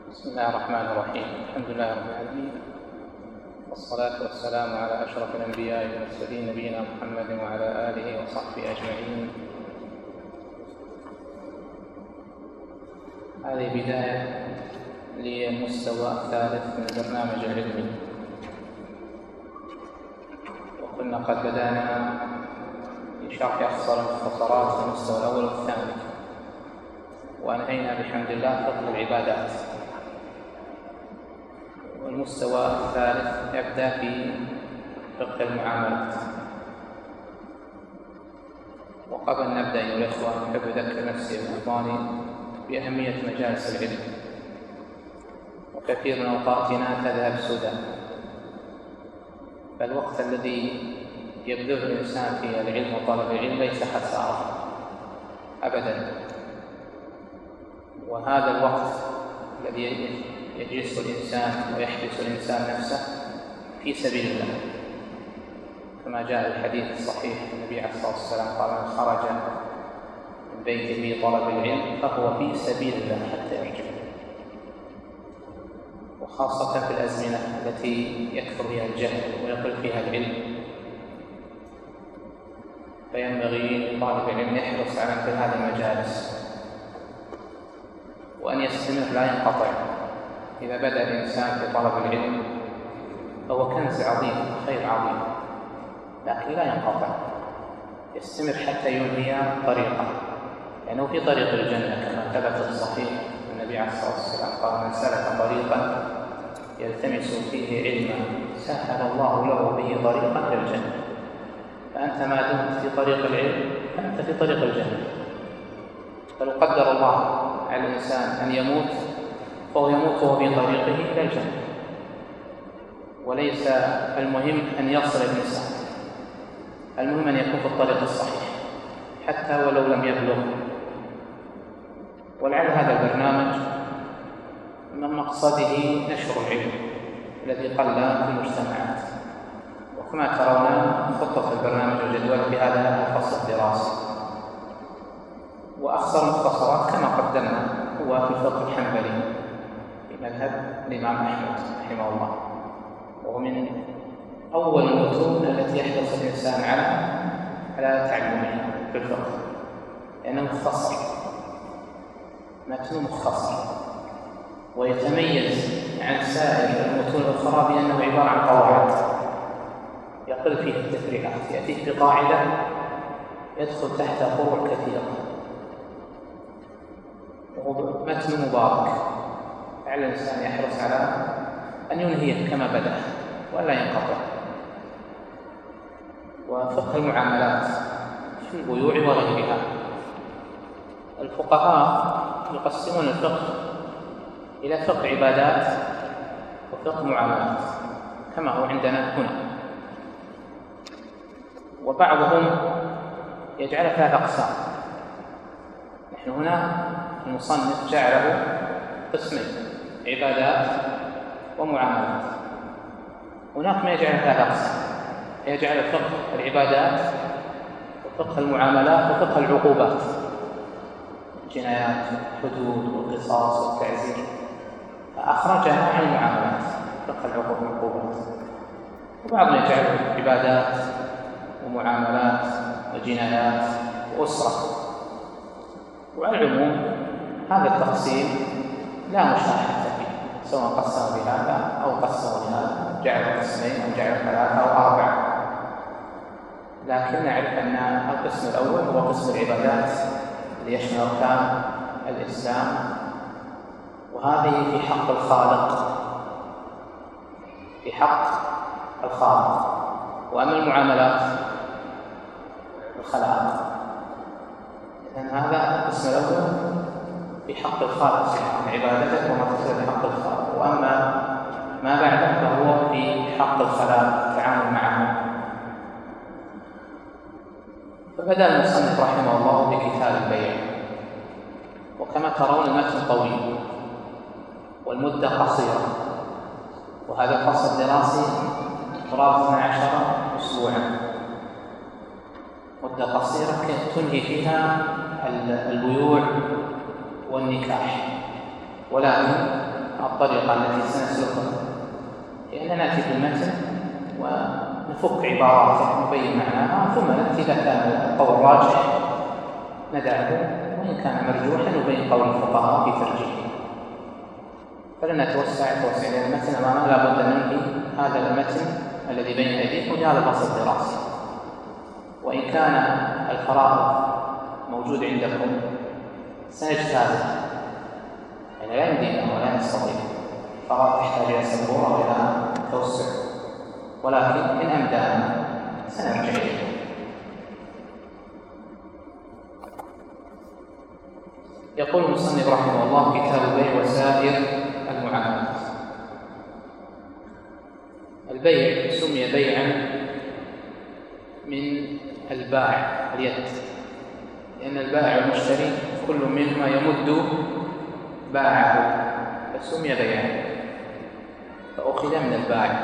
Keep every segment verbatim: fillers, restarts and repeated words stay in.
بسم الله الرحمن الرحيم. الحمد لله رب العالمين، والصلاة والسلام على أشرف الأنبياء والمرسلين نبينا محمد وعلى آله وصحبه أجمعين. هذه بداية للمستوى الثالث من البرنامج العلمي، وكنا قد بدأنا بشرح أخصر المختصرات في المستوى الأول والثاني، وأنهينا بحمد الله فقه العبادات. والمستوى الثالث يبدأ في فقه المعاملات. وقبل أن نبدأ أيها الإخوة أحب أذكر نفسي وإخواني بأهمية مجالس العلم، وكثير من أوقاتنا تذهب سدى، فالوقت الذي يبذله الإنسان في العلم وطلب العلم ليس خسارة أبدا، وهذا الوقت الذي يجلس الإنسان ويحبس الإنسان نفسه في سبيل الله، كما جاء الحديث الصحيح النبي عليه الصلاة والسلام قال: من خرج من بيته في طلب العلم فهو في سبيل الله حتى يرجع. وخاصة في الأزمنة التي يكثر فيها الجهل ويقل فيها العلم، فينبغي لطالب العلم يحرص على مثل هذه المجالس وأن يستمر لا ينقطع. إذا بدأ الإنسان في طلب العلم فهو كنز عظيم، خير عظيم، لكن لا ينقطع، يستمر حتى ينهي طريقه، لأنه في طريق الجنة كما ثبت في الصحيح النبي عليه الصلاة والسلام قال: من سلك طريقا يلتمس فيه علما سهل الله له به طريقا إلى الجنة. فأنت ما دمت في طريق العلم فأنت في طريق الجنة. فلو قدر الله على الإنسان أن يموت فهو يموت وهو في طريقه إلى الجنة، وليس المهم أن يصل الإنسان، المهم أن يكون في الطريق الصحيح حتى ولو لم يبلغ. ولعل هذا البرنامج من مقصده نشر العلم الذي قل في المجتمعات. وكما ترون خطة البرنامج وجدول في هذا الفصل الدراسي، وأخصر المختصرات كما قدمنا هو في الفقه الحنبلي في مذهب الإمام أحمد رحمه الله، وهو من أول المتون التي يحرص الإنسان على على تعلمها في الفقه، لأنه مختصر، متن مختصر، ويتميز عن سائر المتون الأخرى بأنه عبارة عن قواعد يقل فيه التفريعات، يأتيك بقاعدة يدخل تحتها فروع كثيرة، وهو متن مبارك على الإنسان يحرص على أن ينهيه كما بدأ ولا ينقطع. وفقه المعاملات في البيوع وغيرها، الفقهاء يقسمون الفقه إلى فقه عبادات وفقه معاملات كما هو عندنا هنا، وبعضهم يجعل ثلاث أقسام. نحن هنا المصنف جعله قسمين: عبادات ومعاملات. هناك ما يجعل ثلاث أقسام، يجعل فقه العبادات وفقه المعاملات وفقه العقوبات، الجنايات والحدود والقصاص والتعزير، فأخرجها عن المعاملات فقه العقوبات. وبعضهم يجعل عبادات ومعاملات وجنايات وأسرة. وعلى العموم هذا التقسيم لا مشاحة فيه، سواء قسموا بهذا أو قسموا بهذا، جعلوا قسمين أو جعلوا ثلاثة أو أربعة، لكن نعرف أن القسم الأول هو قسم العبادات اللي يشمل أركان الإسلام، وهذه في حق الخالق، في حق الخالق. وأما المعاملات الخلائق، إذن هذا القسم الأول في حق الخالق سبحانه، عبادته وما تصير في حق الخالق، وأما ما بعده فهو في حق الخلائق، التعامل معهم. فبدأ المصنف رحمه الله بكتاب البيع، وكما ترون المتن طويل والمدة قصيرة، وهذا الفصل الدراسي قرابة اثنا عشر أسبوعا، مدة قصيرة تنهي فيها البيوع والنكاح، ولكن الطريقة التي سنسلكها هي أننا نأتي بالمتن ونفك عباراته ونبين معناها، ثم نأتي إذا كان القول راجح ندعه، وإن كان مرجوحا نبين قول الفقهاء في ترجيحه. فلن نتوسع توسع لأن المتن أمامنا لا بد أن ننهي هذا المتن الذي بين أيديكم بهذا البسط الدراسي. وإن كان الفرائض موجود عندكم سنجتازها، يعني لا يمدينا ولا نستطيع، الفرائض تحتاج إلى سبورة وإلى توسع، ولكن إن أمدانا سنرجع إليه. يقول المصنف رحمه الله: كتاب البيع وسائر المعاملات. البيع سمي بيعا من البائع اليد، لأن البائع والمشتري كل منهما يمد باعه فسمي بيعا، فأخذ من البائع.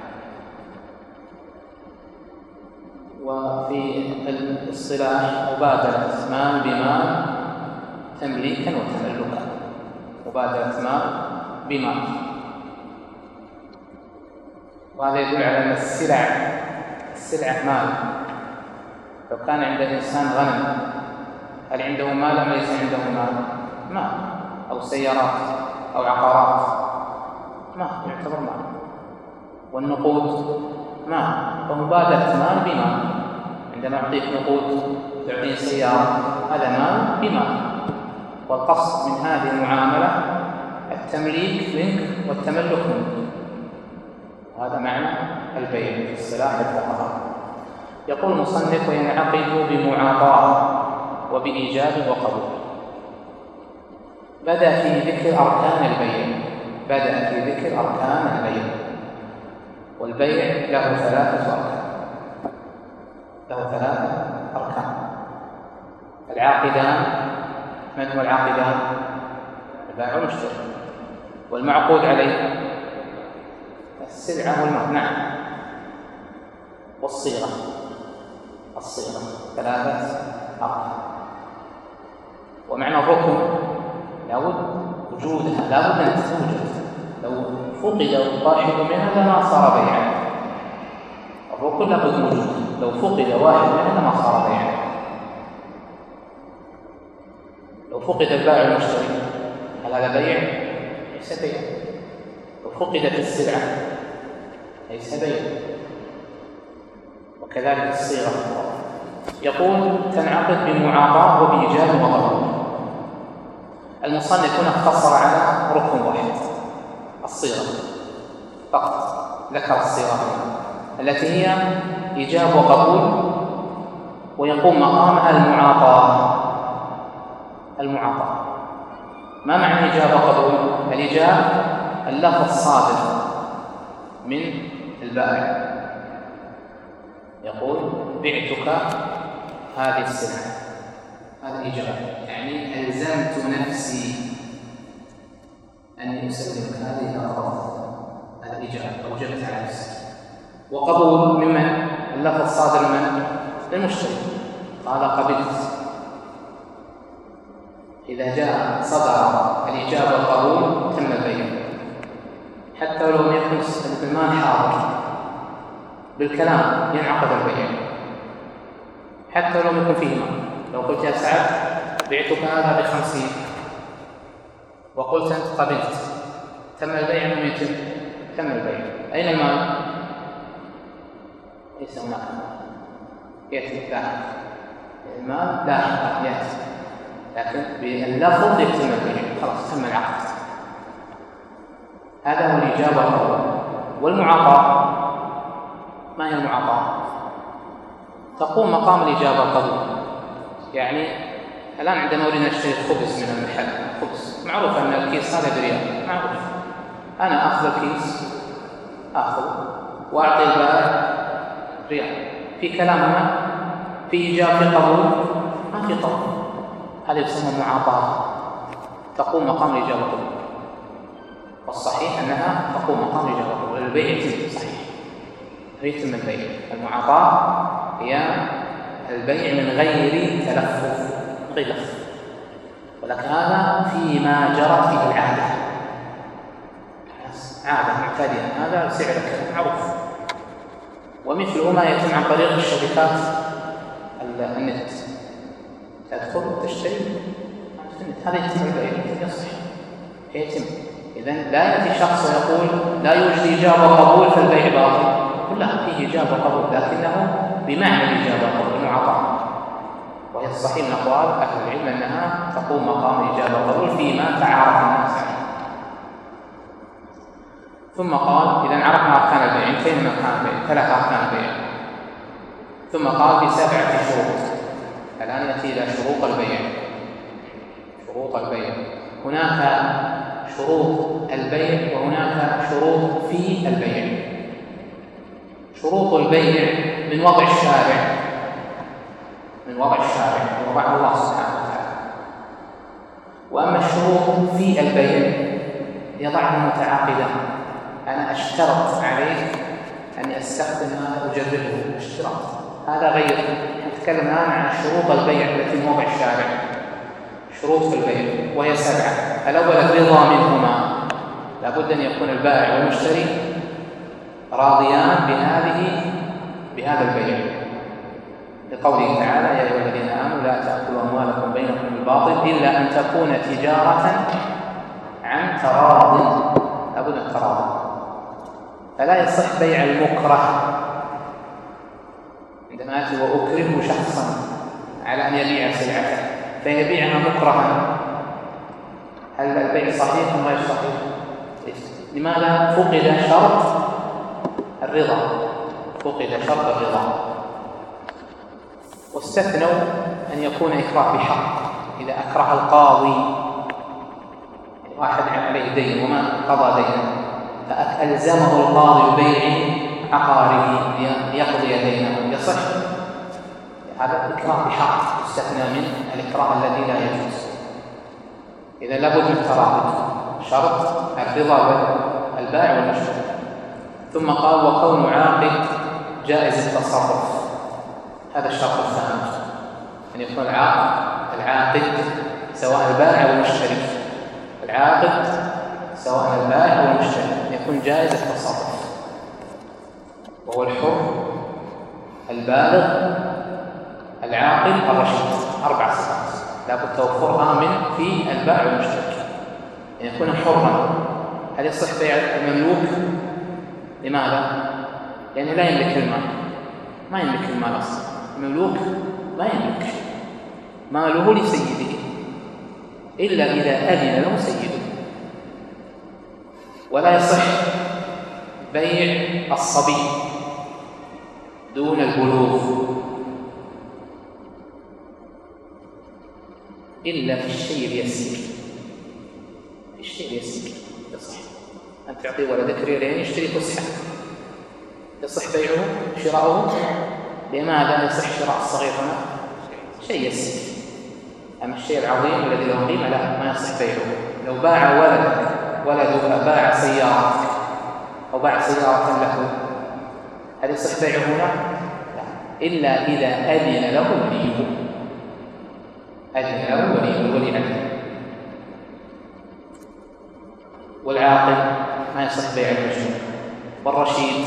وفي الاصطلاح مبادلة مال بمال تمليكا وتملكا، مبادلة مال بمال، وهذا يدل على أن السلع السلعة مال. لو كان عند الإنسان غنم هل عنده مال أم ليس عنده مال؟ مال. أو سيارات أو عقارات ما يعتبر مال. والنقود مال، فمبادلة مال بمال. عندما أعطيك نقود تعطيني سيارة هذا مال بمال. والقصد من هذه المعاملة التمليك منك والتملك منك، وهذا معنى البيع في اصطلاح الفقهاء. يقول المصنف: وينعقد بمعاطاة وبإيجاب وقبول. بدأ في ذكر أركان البيع بدأ في ذكر أركان البيع والبيع له ثلاثة أركان له ثلاثة أركان العاقدان. من هو العاقدان؟ البائع والمشتري. والمعقود عليه السلعة والمال. والصيغة الصيغة ثلاثة أركان. ومعنى الركن لابد وجودها، لابد أن توجد. لو فقد واحد منها لما صار بيعا. الركن لابد وجوده، لو فقد واحد منها لما صار بيعا. لو فقد البائع والمشتري هل هذا بيع؟ ليس بيع. لو فقدت السلعة ليس بيع. وكذلك الصيغة. يقول: تنعقد بمعاطاة وبإيجاب وقبول. المصنف هنا اقتصر على ركن واحد، الصيغة فقط. ذكر الصيغة التي هي إيجاب وقبول، ويقوم مقامها المعاطاة. المعاطاة ما معنى إيجاب وقبول؟ الإيجاب اللفظ الصادر من البائع، يقول: بعتك هذه السلعة، هذا إيجاب، يعني ألزمت نفسي أني أسلمك هذه الأغراض، هذا إيجاب، أوجبت على نفسك. وقبول ممن؟ اللفظ الصادر من المشتري، قال: قبلت. إذا جاء صدر الإيجاب والقبول تم البيع، حتى ولو لم يكن المال حاضر، بالكلام ينعقد البيع حتى ولو لم يكن فيه مال. لو قلت: يا سعد بعتك هذا بخمسين، وقلت أنت قبلت، تم البيع لم يتم؟ تم البيع. أين المال؟ ليس هناك مال، يأتي لاحقا. المال لاحقا يأتي، لكن باللفظ يتم البيع، خلاص تم العقد. هذا هو الإيجاب والقبول. والمعاطاة ما هي المعاطاة؟ تقوم مقام الإيجاب والقبول. يعني الآن عندما أريد أن أشتري خبز من المحل، خبز معروف أن الكيس هذا بريال، معروف. أنا أخذ الكيس، أخذ وأعطي البائع ريال. في كلام هنا؟ في إيجاب، في قبول؟ ما في قبول. هذا يسمى معاطاة، تقوم مقام الإيجاب والقبول. والصحيح أنها تقوم مقام الإيجاب والقبول. البيع يتم صحيح، يتم البيع. المعاطاة هي البيع من غير تلفظ، غير لفظ، ولكن هذا فيما جرت فيه العادة. عادة معتادين، هذا سعرك معروف. ومثله ما يتم عن طريق الشركات النت، تدخل وتشتري في النت، هذا يتم البيع يصح يتم. إذن لا يأتي شخص ويقول لا يوجد إجابة وقبول فالبيع باطل، يقول لا، فيه إجابة وقبول لكنه بمعنى الإجابة والقبول معطى، وهي الصحيح من أقوال أهل العلم أنها تقوم مقام الإجابة والقبول فيما تعارف الناس عليه. ثم قال إذا عرفنا أركان البيع، انتهينا من أركان البيع، ثلاث أركان البيع. ثم قال بسبعة شروط. الآن يأتي إلى شروط البيع. شروط البيع، هناك شروط البيع وهناك شروط في البيع. شروط البيع من وضع الشارع، من وضع الشارع وضع الله سبحانه وتعالى. وأما الشروط في البيع يضعها متعاقدا، أنا أشترط عليك أني أستخدم ما أجربه، اشتراط، هذا غير. نتكلم الآن عن شروط البيع التي من وضع الشارع. شروط في البيع وهي سبعة. الأول الرضا منهما، لابد أن يكون البائع والمشتري راضيان بهذه بهذا البيع، لقوله تعالى يا أيها الذين آمنوا لا تأكلوا أموالكم بينكم بالباطل إلا أن تكون تجارة عن تراض، لابد من التراضي. فلا يصح بيع المكره، عندما يأتي وأكره شخصا على أن يبيع سلعته فيبيعها مكرها، هل البيع صحيح أم غير صحيح؟ لماذا؟ فقد شرط الرضا، فقد شرط الرضا. واستثنوا أن يكون إكراه بحق، إذا أكره القاضي واحد عليه دين وما قضى دينه فألزمه القاضي ببيع عقاره ليقضي دينه، يصح؟ هذا إكراه بحق، يستثنى من الإكراه الذي لا يجوز. إذا لابد من التراضي، شرط الرضا البائع والمشتري. ثم قال وكون عاقد جائز التصرف، هذا الشرط الثاني، أن يكون العاقد العاقد سواء البائع والمشتري، العاقد سواء البائع والمشتري يكون جائز التصرف، وهو الحر البالغ العاقل الرشيد، أربع صفات لابد توفرها من في البائع والمشتري. أن يكون حرا، هل يصح بيع المملوك؟ لماذا؟ لأنه لا يملك المال، ما يملك المال أصلا، المملوك ما يملك شيء، ماله لسيده إلا إذا أذن له سيده. ولا يصح بيع الصبي دون البلوغ إلا في الشيء اليسير، في الشيء اليسير يصح. أن تعطي ولدك ريالين يشتري فسحة، يصح بيعه شراؤه؟ لماذا يصح شراء الصغير هنا؟ شيء يسير. أما الشيء العظيم الذي له قيمة لا، ما يصح بيعه. لو باع ولدك ولدك باع سيارتك أو باع سيارة له، هل يصح بيعه هنا؟ لا، إلا إذا أذن له وليه، أذن له وليه، الولي أذن. والعاقل ما يصح بيع المجنون. والرشيد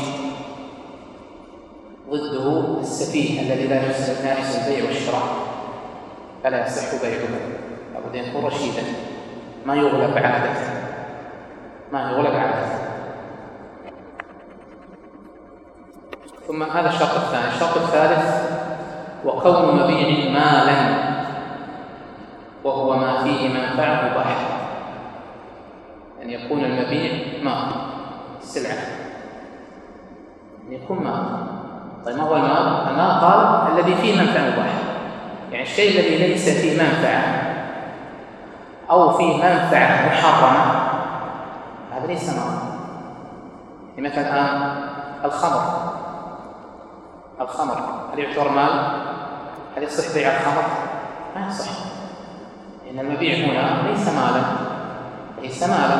ضده السفيه الذي لا يجوز البيع والشراء، فلا يصح بيعه، لابد أن يكون رشيدا ما يغلب عادة، ما يغلب عادة. ثم هذا الشرط الثاني. الشرط الثالث وكون مبيع مالا، وهو ما فيه منفعة مباحة، أن يكون المبيع مال، السلعة أن يكون مال. طيب ما هو المال؟ المال قال الذي فيه منفعة مباحة، يعني الشيء الذي ليس فيه منفعة أو فيه منفعة محرمة هذا ليس مال. مثلا الآن الخمر، الخمر هل يعتبر مال؟ هل يصح بيع الخمر؟ ما يصح، إن المبيع هنا ليس مالا، ليس مالا.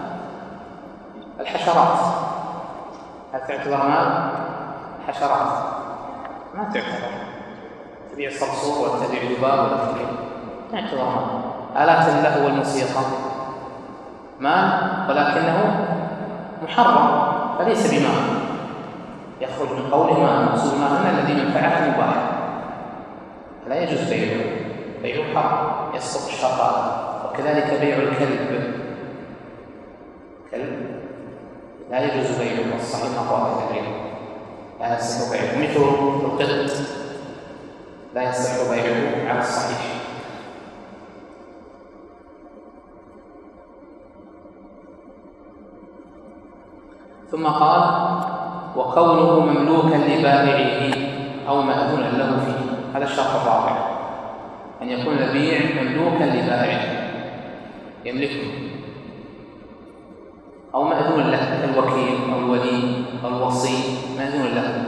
الحشرات هل تعتبر مال؟ حشرات ما تعتبر، تبيع صرصور ولا تبيع ذباب ولا تبيع، ما تعتبر مال. آلات اللهو والموسيقى مال ولكنه محرم فليس بماء، يخرج من قوله ماء، المقصود ماء هنا الذي منفعته مباحة، لا يجوز بيعه، بيعه حرام يسقط الشرط. وكذلك بيع الكلب، كلب لا يجوز بيعه، والصحيح مقاطع العلم لا يصح بيعه، مثل القط لا يصح بيعه على الصحيح. ثم قال: وكونه مملوكا لبائعه أو مأذونا له فيه، هذا الشرط الرابع، أن يكون البيع مملوكا لبائعه يملكه أو مأذون له، الوكيل أو الولي أو الوصي مأذون له.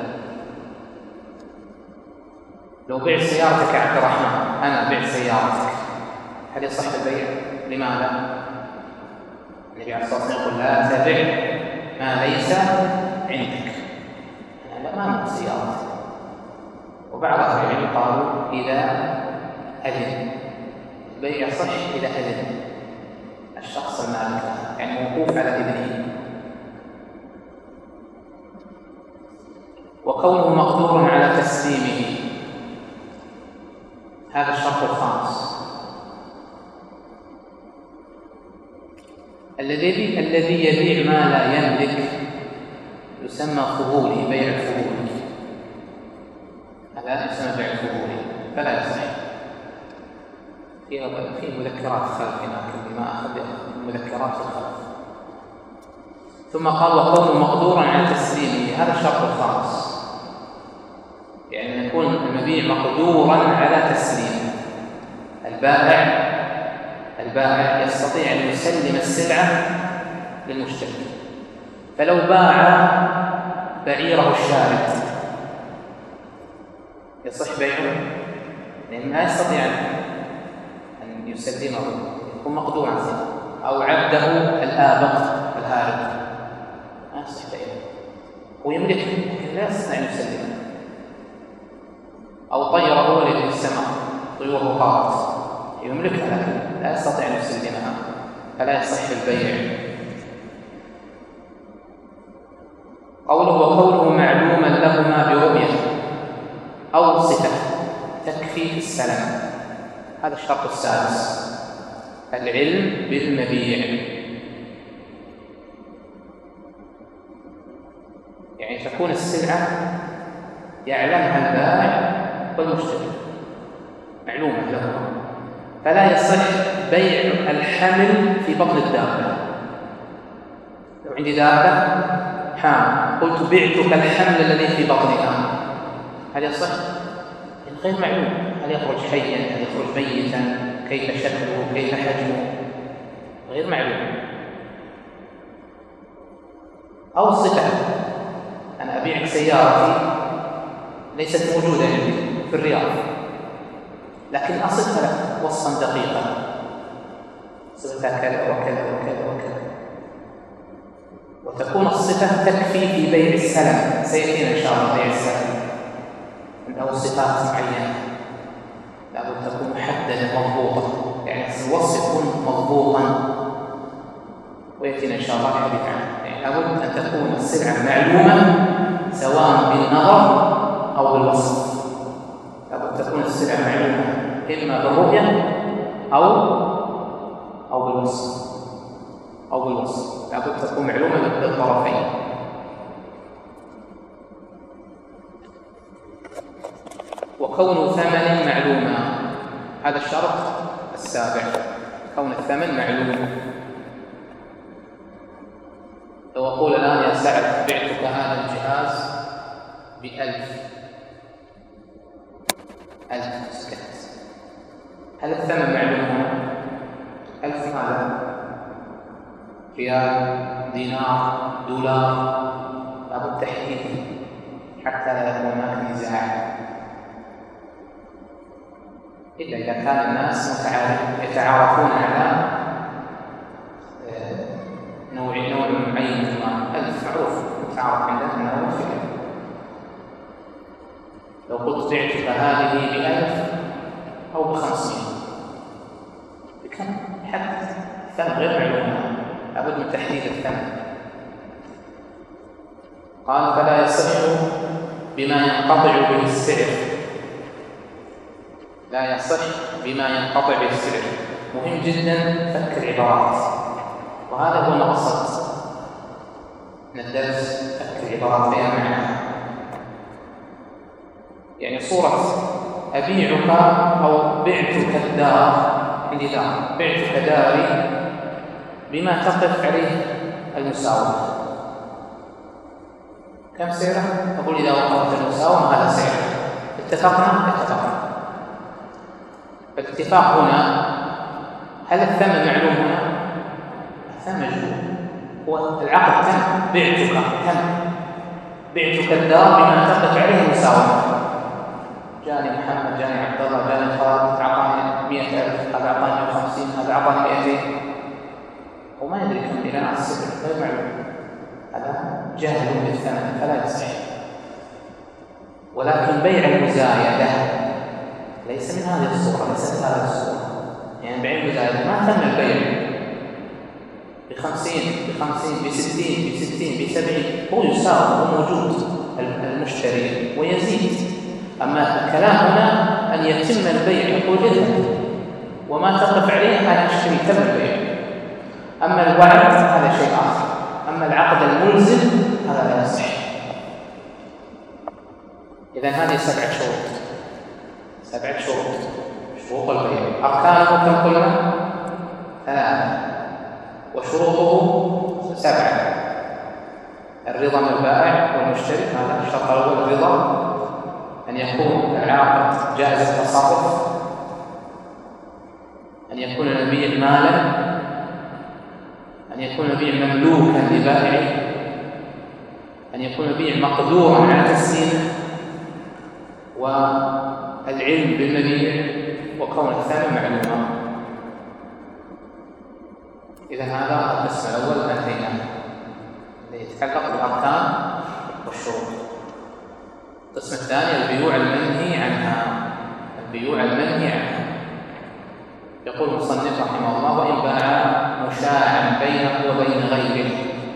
لو بعت سيارتك يا عبد الرحمن، أنا بعت سيارتك، هل يصح البيع؟ لماذا؟ النبي عليه الصلاة والسلام يقول: لا تبع ما ليس عندك، لا ما عندك سيارة. وبعض أهل العلم قالوا إذا أذن، البيع يصح إذا أذن الشخص المالك، يعني موقوف على إذنه. وكونه مقدور على تسليمه، هذا الشرط الخامس. الذي الذي يبيع ما لا يملك يسمى فضولي، بيع الفضولي، هذا يسمى بيع الفضولي فلا يصح. في في مذكرات خلف هناك اللي ما أخذ مذكرات الخلف. ثم قال: وكونه مقدورا على تسليمه، هذا الشرط الخامس، يعني يكون المبيع مقدورا على تسليمه. البائع البائع يستطيع أن يسلم السلعة للمشتري، فلو باع بعيره الشارد يصح بيعه، لأنه لا يستطيع أن يسلمه، يكون مقدور عليه، أو عبده الآبق الهارب ما يصح بيعه، هو يملكه لكن لا يستطيع أن يسلمه. أو طيره ولد السماء، طيور وقارت يملكها لكن لا يستطيع أن يسلمها، فلا يصح البيع. قوله: وكونه معلوما لهما برؤية أو صفة تكفي في السلام، هذا الشرط السادس، العلم بالمبيع، يعني تكون السلعة يعلمها البائع والمشتري معلومة لهما، فلا يصح بيع الحمل في بطن الدابة. لو عندي دابة حامل قلت بعتك الحمل الذي في بطنها، هل يصح؟ غير معلوم، هل يخرج حيا، هل يخرج ميتا، كيف شكله، كيف حجمه، غير معلوم. أو الصفة، أنا أبيعك سيارتي ليست موجودة عندي في الرياض، لكن أصفها لك وصفا دقيقا، صفتها كذا وكذا وكذا وكذا، وتكون الصفة تكفي في بيع السلم، سيأتينا إن شاء الله بيع السلم عنده صفات معينة لابد تكون محددة مضبوطة، يعني الوصف يكون مضبوطا، ويأتينا إن شاء الله الحديث عنه. يعني لابد أن تكون السلعة معلومة سواء بالنظر أو بالوصف، لابد تكون السلعة معلومة إما بالرؤية أو أو بالوصف أو بالوصف، لابد تكون معلومة بالطرفين. وكون ثمن معلوما، هذا الشرط السابع، كون الثمن معلوم. لو أقول الآن يا سعد بعتك هذا الجهاز بألف ألف سكت، هل الثمن معلوم هنا؟ ألف ماذا؟ ريال، دينار، دولار، لابد تحديده حتى لا يكون هناك نزاع، إلا إذا كان الناس يتعارفون على نوع نوع معين من المال. ألف معروف متعارف عندنا أنه وفي. لو قلت بعتك هذه بألف أو بخمسين بكم؟ حتى الثمن غير معلوم، لابد من تحديد الثمن. قال فلا يصح بما ينقطع به السعر، لا يصح بما ينقطع به السعر. مهم جدا فك العبارات، وهذا هو المقصد من الدرس، فك العبارات بين معناها. يعني صورة أبيعك أو بعتك الدار، عندي دار، بعتك داري بما تقف عليه المساومة. كم سعره؟ أقول إذا وقفت المساومة هذا سعره، اتفقنا؟ اتفقنا. فالاتفاق هنا، هل الثمن معلوم هنا؟ الثمن مجهول، هو العقد كم؟ بعتك كم؟ بعتك الدار بما تقف عليه المساومة. جاني محمد، جاني عبد الله، جاني خالد، أعطاني مئة ألف، هذا أعطاني مئة وخمسين، هذا أعطاني مئتين، وما يدري كم إلى السعر، غير معلوم، هذا جاهل بالثمن فلا يصح. ولكن بيع المزايدة ليس من هذه الصورة، ليس من هذه الصورة. يعني بيع المزايدة ما تم البيع بخمسين بخمسين بستين بستين بسبعين، هو يساوي، هو موجود المشتري ويزيد. أما الكلام هنا أن يتم البيع، يقول اذهب وما تقف عليه أنا أشتري، تم البيع. أما الوعد هذا شيء آخر، أما العقد الملزم هذا لا يصح. إذن هذه سبعة شروط، سبعة شروط، شروط البيع. أركانه كم قلنا؟ ثلاثة، وشروطه سبعة. الرضا من البائع والمشتري، هذا الشرط الأول الرضا، أن يكون العاقد جائز التصرف، أن يكون البيع مالا، أن يكون البيع مملوكا لبائعه، أن يكون البيع مقدورا على تسليمه، والعلم بالمبيع، وكون الثمن معلوما. إذا هذا القسم الأول انتهينا، الذي يتعلق بالأركان والشروط. القسم الثاني البيوع المنهي عنها، البيوع المنهي عنها. يقول المصنف رحمه الله: وإن باع مشاعا بينه وبين غيره،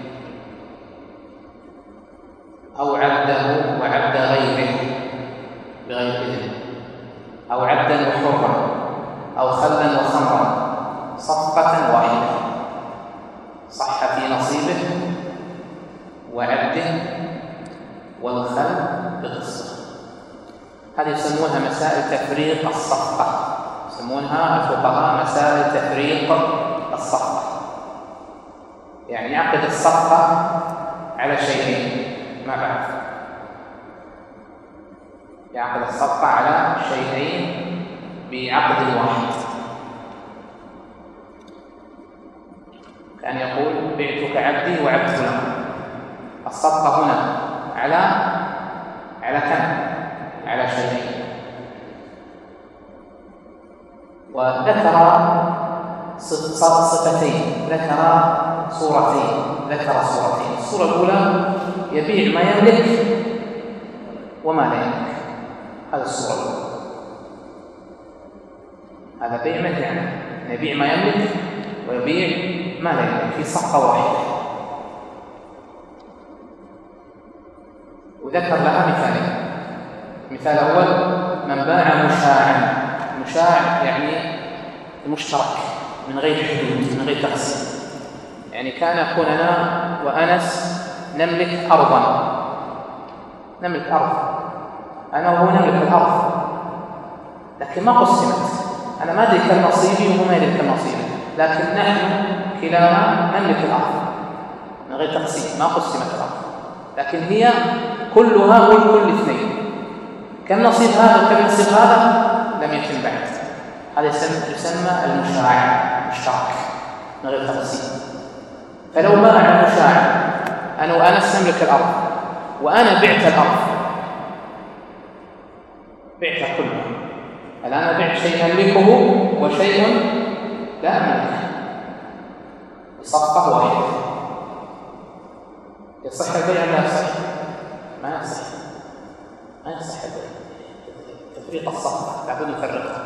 أو عبده وعبد غيره بغير إذن، أو عبدا وحرا، أو خلا وخمرا، صفقة واحدة، صح في نصيبه وعبده والخل بقسطه. هذه يسمونها مسائل تفريق الصفقة، يسمونها الفقهاء مسائل تفريق الصفقة. يعني يعقد الصفقة على شيئين ما بعد، يعقد الصفقة على شيئين بعقد واحد. كان يقول: بعتك عبدي وعبد فلان. الصفقة هنا على على كم؟ على شيئين. وذكر صفتين، ذكر صورتين، ذكر صورتين. الصورة الأولى يبيع ما يملك وما لا يملك، هذا الصورة الأولى. هذا بيع منهي عنه، يبيع ما يملك ويبيع ما لا يملك في صفقة واحدة. وذكر لها مثالين. مثال أول: من باع مشاعا. مشاع يعني المشترك من غير حدود، من غير تقسيم. يعني كان يكون أنا وأنس نملك أرضا، نملك أرض، أنا وهو نملك الأرض، لكن ما قسمت. أنا ما أدري كم نصيبي وهو ما يدري كم نصيبي، لكن نحن كلانا نملك الأرض من غير تقسيم، ما قسمت الأرض، لكن هي كلها ملك كل اثنين. كم نصيب هذا وكم نصيب هذا لم يتم بعد. هذا يسمى المشاع، مشترك من غير تقسيم. فلو باع المشاع، أنا وأنس نملك الأرض، وأنا بعت الأرض، بعتها كلها. الآن بعت شيء أملكه وشيء لا أملكه بصفقة واحدة. يصح البيع لا يصح؟ ما يصح، ما يصح البيع. تفريق الصفقة لابد نفرقها،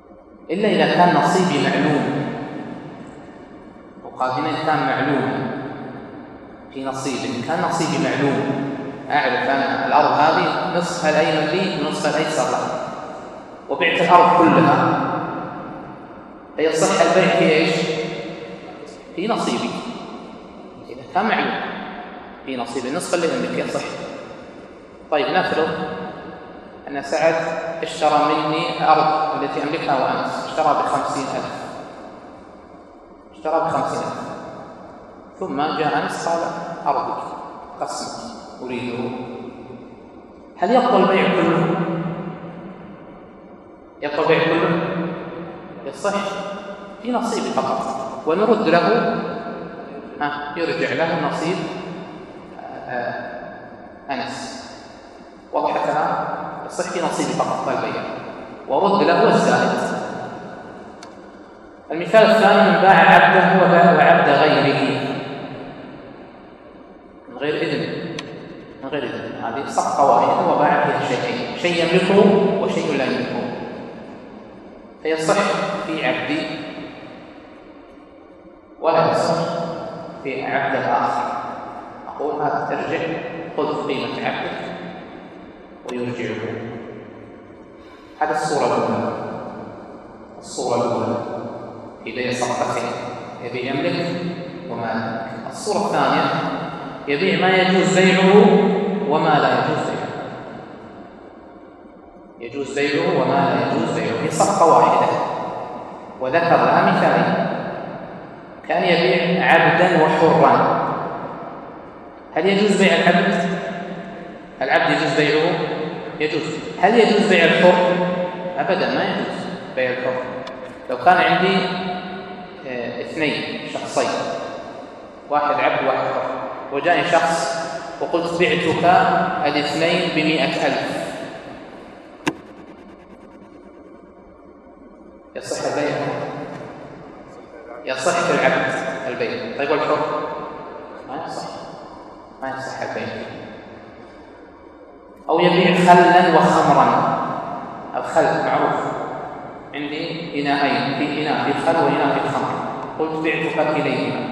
إلا إذا كان نصيبي معلوم، وقال هنا كان معلوم، في نصيب، كان نصيبي معلوم، أعرف أنا الأرض هذه نصفها الأيمن لي ونصفها الأيسر له، وبعت الأرض كلها، فيصح البيع في إيش؟ في نصيبي. إذا كان معلوم في نصيبي النصف اللي عندك يصح. طيب نفرض أن سعد اشترى مني أرض التي أملكها وأنس، اشترى بخمسين ألف، اشترى بخمسين ألف، ثم جاء أنس قال أرضك قسمك أريده، هل يبقى البيع كله؟ يبقى البيع كله؟ يصح في نصيب فقط، ونرد له ها يرجع له نصيب أنس. واضح الكلام؟ يصح في نصيب فقط البيع، ورد له الزائد. المثال الثاني: من باع عبده وعبد غيره من غير إذن، من غير إذن، هذه صفقة واحدة وباع فيها شيئين، شيء يملكه وشيء لا يملكه، فيصح في عبدي ولا يصح في عبد الآخر. أقول هذا ترجع، خذ قيمة عبدك ويرجعه. هذا الصورة الأولى. الصورة الأولى في بيع صفقتين، يبيع يملك وما يملك. الصورة الثانية يبيع ما يجوز بيعه وما لا يجوز بيعه، يجوز بيعه وما لا يجوز بيعه في صفقة واحدة، وذكر لها مثالين. كان يبيع عبدا وحرا، هل يجوز بيع العبد؟ العبد يجوز بيعه؟ يجوز. هل يجوز بيع الحر؟ أبدا ما يجوز بيع الحر. لو كان عندي اه اثنين شخصين، واحد عبد وواحد حر، وجاءني شخص وقلت بعتك الاثنين بمئة ألف، يصح البيع؟ يصح في العبد البيع. طيب والحر؟ ما يصح، ما يصح البيع. أو يبيع خلا وخمرا. الخل معروف، عندي إناءين، في إناء في خل وإناء في خمر، قلت بعتك كليهما،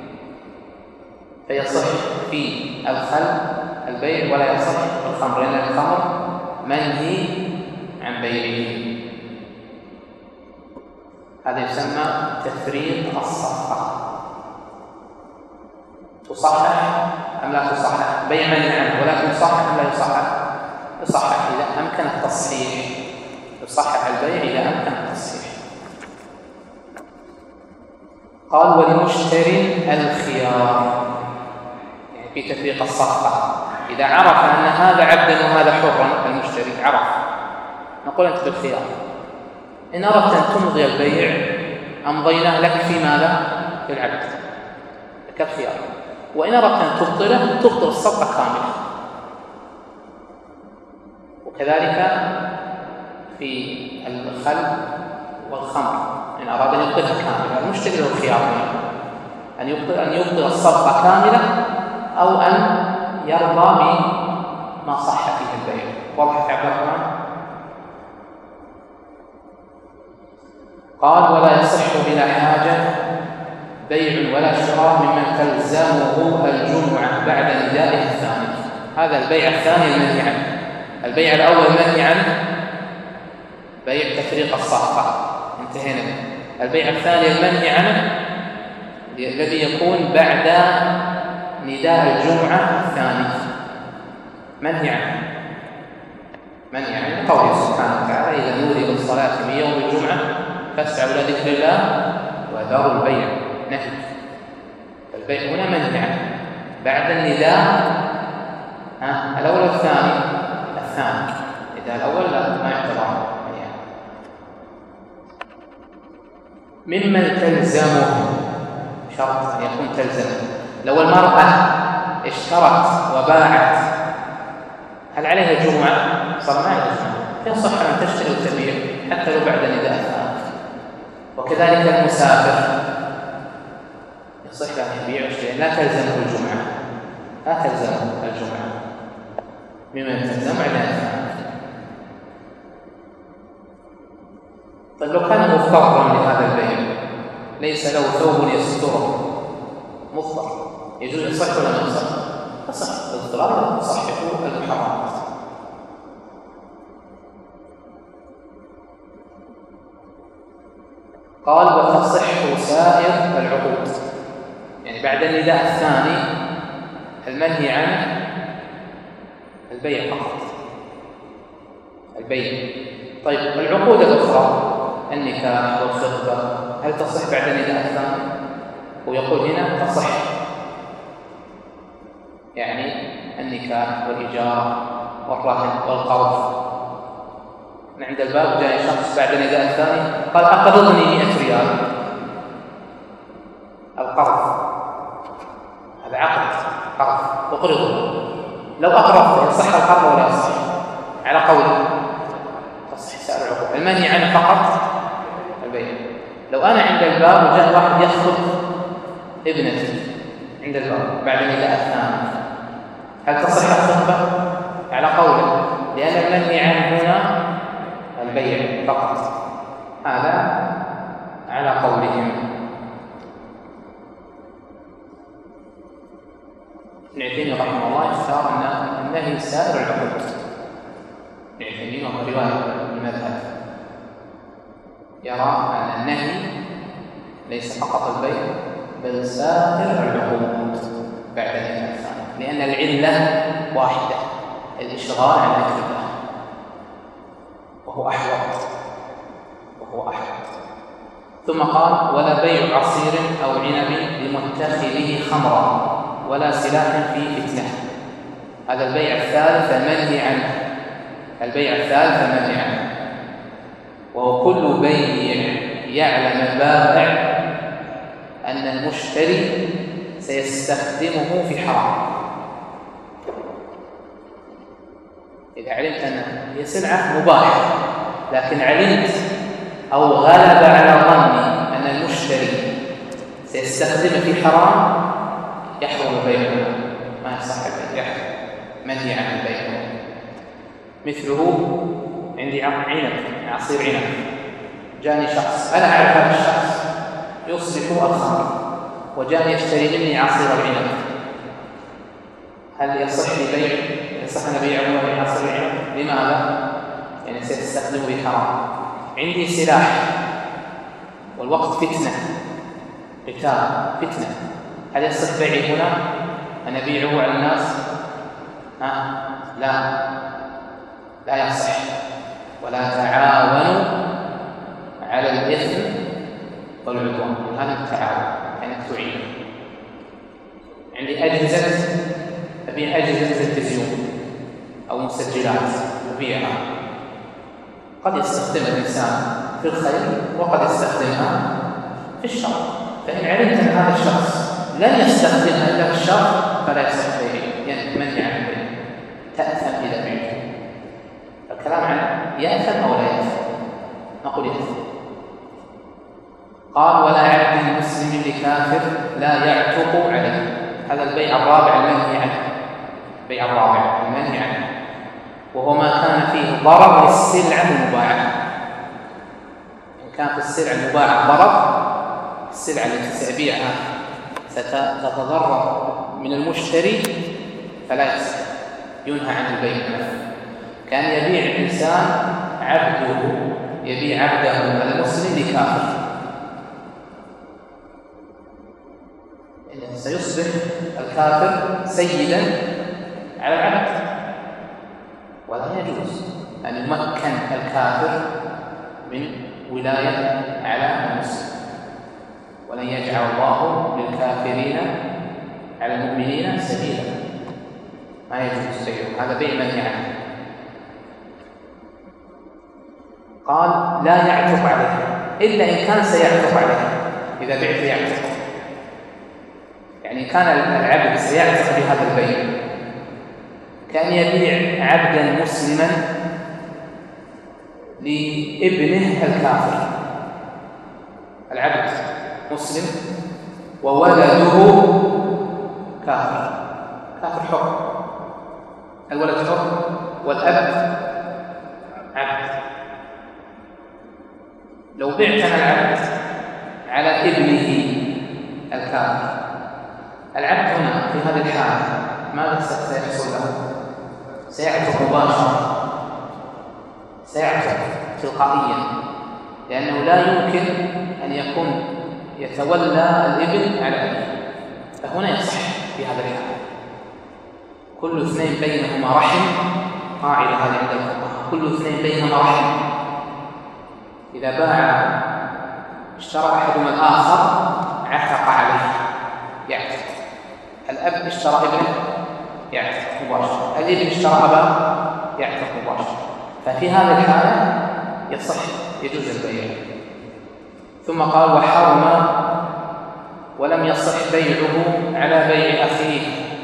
فيصح في الخل البيع ولا يصح في الخمر، لأن الخمر منهي عن بيعه. هذا يسمى تفريق الصفقة. تصحح أم لا تصحح؟ بيع منهي عنه، ولكن يصحح أم لا يصحح؟ يصحح إذا أمكن التصحيح، يصحح البيع إذا أمكن التصحيح. قال: ولمشتري الخيار، يعني في تفريق الصفقة. إذا عرف أن هذا عبدا وهذا حرا، المشتري عرف، نقول أنت بالخيار، إن أردت أن تمضي البيع أمضيناه لك في ماذا؟ في العبد، لك الخيار. وإن أردت أن تبطله تبطل الصفقة كاملة. وكذلك في الخل والخمر، إن أراد أن يبطلها كاملة، المشتري له الخيار أن يبطل أن يبطل الصفقة كاملة أو أن يرضى بما صح فيه البيع. واضح يا عبد الرحمن؟ قال: ولا يصح بلا حاجة بيع ولا شراء ممن تلزمه الجمعة بعد ندائه الثاني. هذا البيع الثاني المنهي عنه. البيع الأول المنهي عنه بيع تفريق الصفقة، انتهينا منه. البيع الثاني المنهي عنه الذي يكون بعد نداء الجمعة الثاني، منهي عنه. منهي عنه قوله سبحانه وتعالى: إذا نودي بالصلاة من يوم الجمعة فاسعوا إلى ذكر الله وذروا البيع. نهي. البيع هنا منهي عنه بعد النداء ها الأول والثاني. الثاني إذا الأول لا ما يعتبر. ممن تلزمه، شرط أن يكون تلزمه. لو المرأة اشترت وباعت هل عليها الجمعة؟ صار ما عليها الجمعة، يصح أن تشتري وتبيع حتى لو بعد نداء الثاني. وكذلك المسافر يصح أن يبيع ويشتري، لا تلزمه الجمعة، لا تلزمه الجمعة. ممن تلزم عليها الثاني. طيب لو كان مضطرا لهذا البيع، ليس له ثوب يستره، مضطر يجوز يصح ولا ما يصح؟ تصح، الاضطرار تصحح المحرمات. قال وتصح سائر العقود، يعني بعد النداء الثاني المنهي عنه البيع فقط، البيع. طيب العقود الأخرى النكاح والخطبة هل تصح بعد النداء الثاني؟ ويقول هنا تصح، يعني النكاح والإيجار والرهن والقرض. عند الباب جاء شخص بعد النداء الثاني قال أقرضني مئة ريال، القرض هذا عقد، قرض أقرضه، لو أقرضته يصح القرض ولا يصح؟ على قوله تصح سائر العقود، المنهي عنه فقط البيع. لو أنا عند الباب وجاء واحد يخطب ابنتي عند الباب بعد النداء الثاني، هل تصح الخطبة؟ على قوله، لأن المنهي عنه هنا البيع فقط، هذا على قولهم. ابن عثيمين رحمه الله اختار أن النهي سائر العقود. ابن عثيمين وهو رواية المذهب يرى أن النهي ليس فقط البيع بل سائر العقود بعد النداء الثاني، لأن العلة واحدة، الإشغال عن ذكر الله، وهو أحوط وهو أحوط. ثم قال ولا بيع عصير أو عنب لمتخذه خمرا ولا سلاح في فتنة. هذا البيع الثالث المنهي عنه، البيع الثالث المنهي عنه، وهو كل بيع يعلم البائع أن المشتري سيستخدمه في حرام. إذا علمت أن هي سلعة مباحة لكن علمت أو غلب على ظني أن المشتري سيستخدمه في حرام، يحرم بيعه، ما يصح البيع، يحرم، منهي عن البيع. مثله عندي عنب، عصير عنب، جاني شخص أنا أعرف هذا الشخص يصرف الخمر وجاني يشتري مني عصير العنب، هل يصح لي بيع؟ يصح أن أبيعه وبيع عصير العنب؟ لماذا؟ يعني سيستخدمه في حرام. عندي سلاح والوقت فتنة، قتال فتنة، هل يصح بيعي هنا أن أبيعه على الناس؟ ها؟ لا لا يصح. ولا تعاونوا على الإثم والعدوان، هذا التعاون يعني تعين. عندي أجهزة، أبيع أجهزة التلفزيون أو مسجلات أبيعها، قد يستخدمها الإنسان في الخير وقد يستخدمها في الشر، فإن علمت أن هذا الشخص لن يستخدمها إلا في الشر فلا يصح بيعه، يعني منهي عن البيع، تأثم إذا بعته. الكلام عن يأثم أو لا يأثم، نقول يأثم. قال ولا عبد مسلم لكافر لا يعتق عليه، هذا البيع الرابع المنهي عنه، البيع الرابع المنهي عنه، وهو ما كان فيه ضرر للسلعة المباعة. إن كان في السلعة المباعة ضرر، السلعة التي سأبيعها ستتضرر من المشتري فلا يصح، ينهى عن البيع. كان يبيع الإنسان عبده، يبيع عبده المسلم لكافر، إنه سيصبح الكافر سيدا على العبد، ولا يجوز أن يمكن الكافر من ولاية على المسلم، ولن يجعل الله للكافرين على المؤمنين سبيلا، ما يجوز بيعه، هذا بيع منهي عنه. قال لا يعتق عليه إلا إن كان سيعتق عليه، إذا بعت يعتق، يعني كان العبد سيعتق بهذا البيع، كان يبيع عبدا مسلما لابنه الكافر، العبد مسلم وولده كافر، كافر حر، الولد حر والأب عبد. لو بعت أنا العبد على ابنه الكافر، العبد هنا هذه الحالة ماذا سيحصل له؟ سيعتق مباشرة، سيعتق تلقائيا، لأنه لا يمكن أن يكون يتولى الابن على أبيه، فهنا يصح في هذا الحال. كل اثنين بينهما رحم، قاعدة هذه عند الفقهاء، كل اثنين بينهما رحم. إذا باع اشترى أحدهما الآخر عتق عليه، يعتق. الأب اشترى ابنه يعتق مباشرة، الابن اشترى أباه يعتق مباشرة. ففي هذه الحالة يصح يجوز البيع. ثم قال وحرم ولم يصح بيعه على بيع أخيه،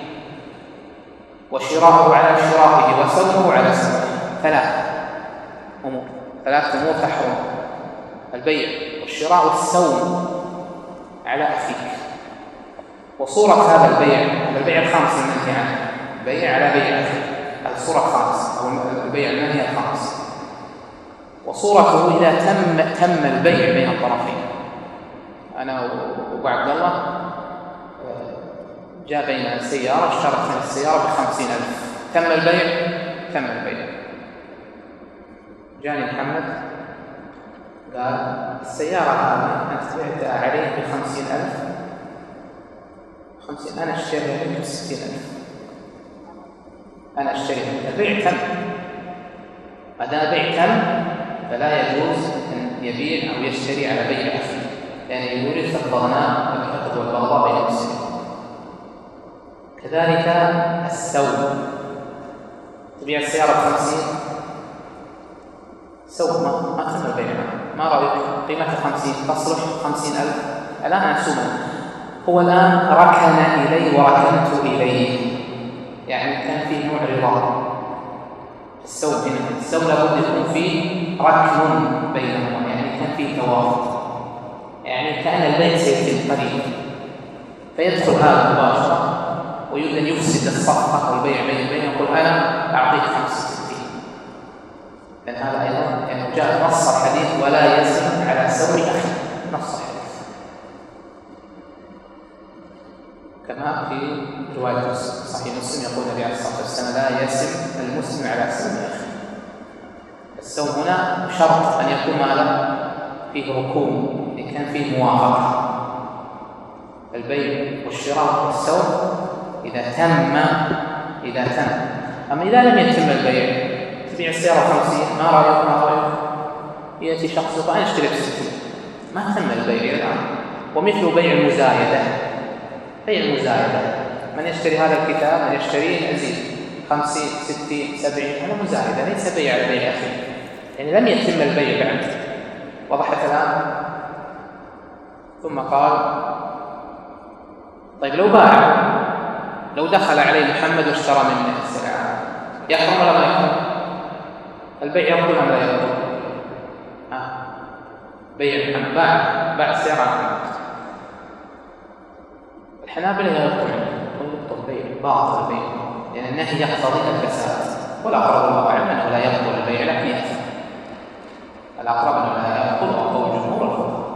وشراؤه على شرائه، وسومه على سومه. ثلاث أمور ثلاث أمور تحرم: البيع والشراء والسوم على أخيك. وصورة هذا البيع، هذا البيع الخامس المنهي عنه، البيع على بيع أخيك، الصورة الخامسة أو البيع المنهي الخامس. وصورته إذا تم تم البيع بين الطرفين. أنا وأبو عبد الله جاء بين سيارة، اشترت من السيارة بخمسين ألف، تم البيع تم البيع. جاني محمد قال السيارة هذه أنت بعتها عليه بخمسين ألف، خمسين أنا اشتريها منك بستين ألف، أنا اشتريها منك، البيع تم. ما دام البيع تم فلا يجوز أن يبيع أو يشتري على بيع أخيه، لأن يورث الظناء والحقد والبغضاء بين المسلمين. كذلك السوم، تبيع السيارة بخمسين، سوم ما, ما تم البيع، ما رأيك؟ قيمتها خمسين، تصلح خمسين ألف، الآن أسومه. هو الآن ركن إلي وركنت إليه، يعني كان فيه نوع رضا. السوم هنا السوم لابد يكون فيه ركن بينهما، يعني كان فيه توافق، يعني كأن البيع سيتم قريبا، فيدخل هذا مباشرة ويريد أن يفسد الصفقة والبيع بين بين يقول أنا أعطيك خمسة وستين، لأن هذا أيضا يعني جاء نص الحديث ولا يزن على سوم أخيه، نص الحديث كما في رواية صحيح مسلم يقول النبي عليه الصلاة والسلام لا يسم المسلم على سوم أخيه. السوم هنا شرط أن يكون ماذا؟ فيه ركوب، إن كان فيه موافقة. البيع والشراء والسوم إذا تم إذا تم أما إذا لم يتم البيع، تبيع السيارة خمسين، ما رأيك ما رأيك؟ يأتي شخص يقول أنا اشتري بستين، ما تم البيع الآن. ومثل بيع المزايدة، بيع المزايدة من يشتري هذا الكتاب من يشتريه أزيد خمسين ستين سبعين، هذا مزايدة ليس بيع على بيع أخيه، يعني لم يتم البيع بعد. وضحت الآن؟ ثم قال طيب لو باع، لو دخل عليه محمد واشترى منه السلعة، يحرم ولا ما يحرم؟ البيع يبطل أم لا يبطل؟ آه. بيع محمد باع باع السيارة عن محمد، الحنابلة يبطل يبطل البيع، باطل البيع، لأن يعني النهي يقتضي الفساد، والأقرب الله أعلم أنه لا يبطل البيع لكن يأثم. الأقرب أنه لا يبطل وقول جمهور الفقهاء.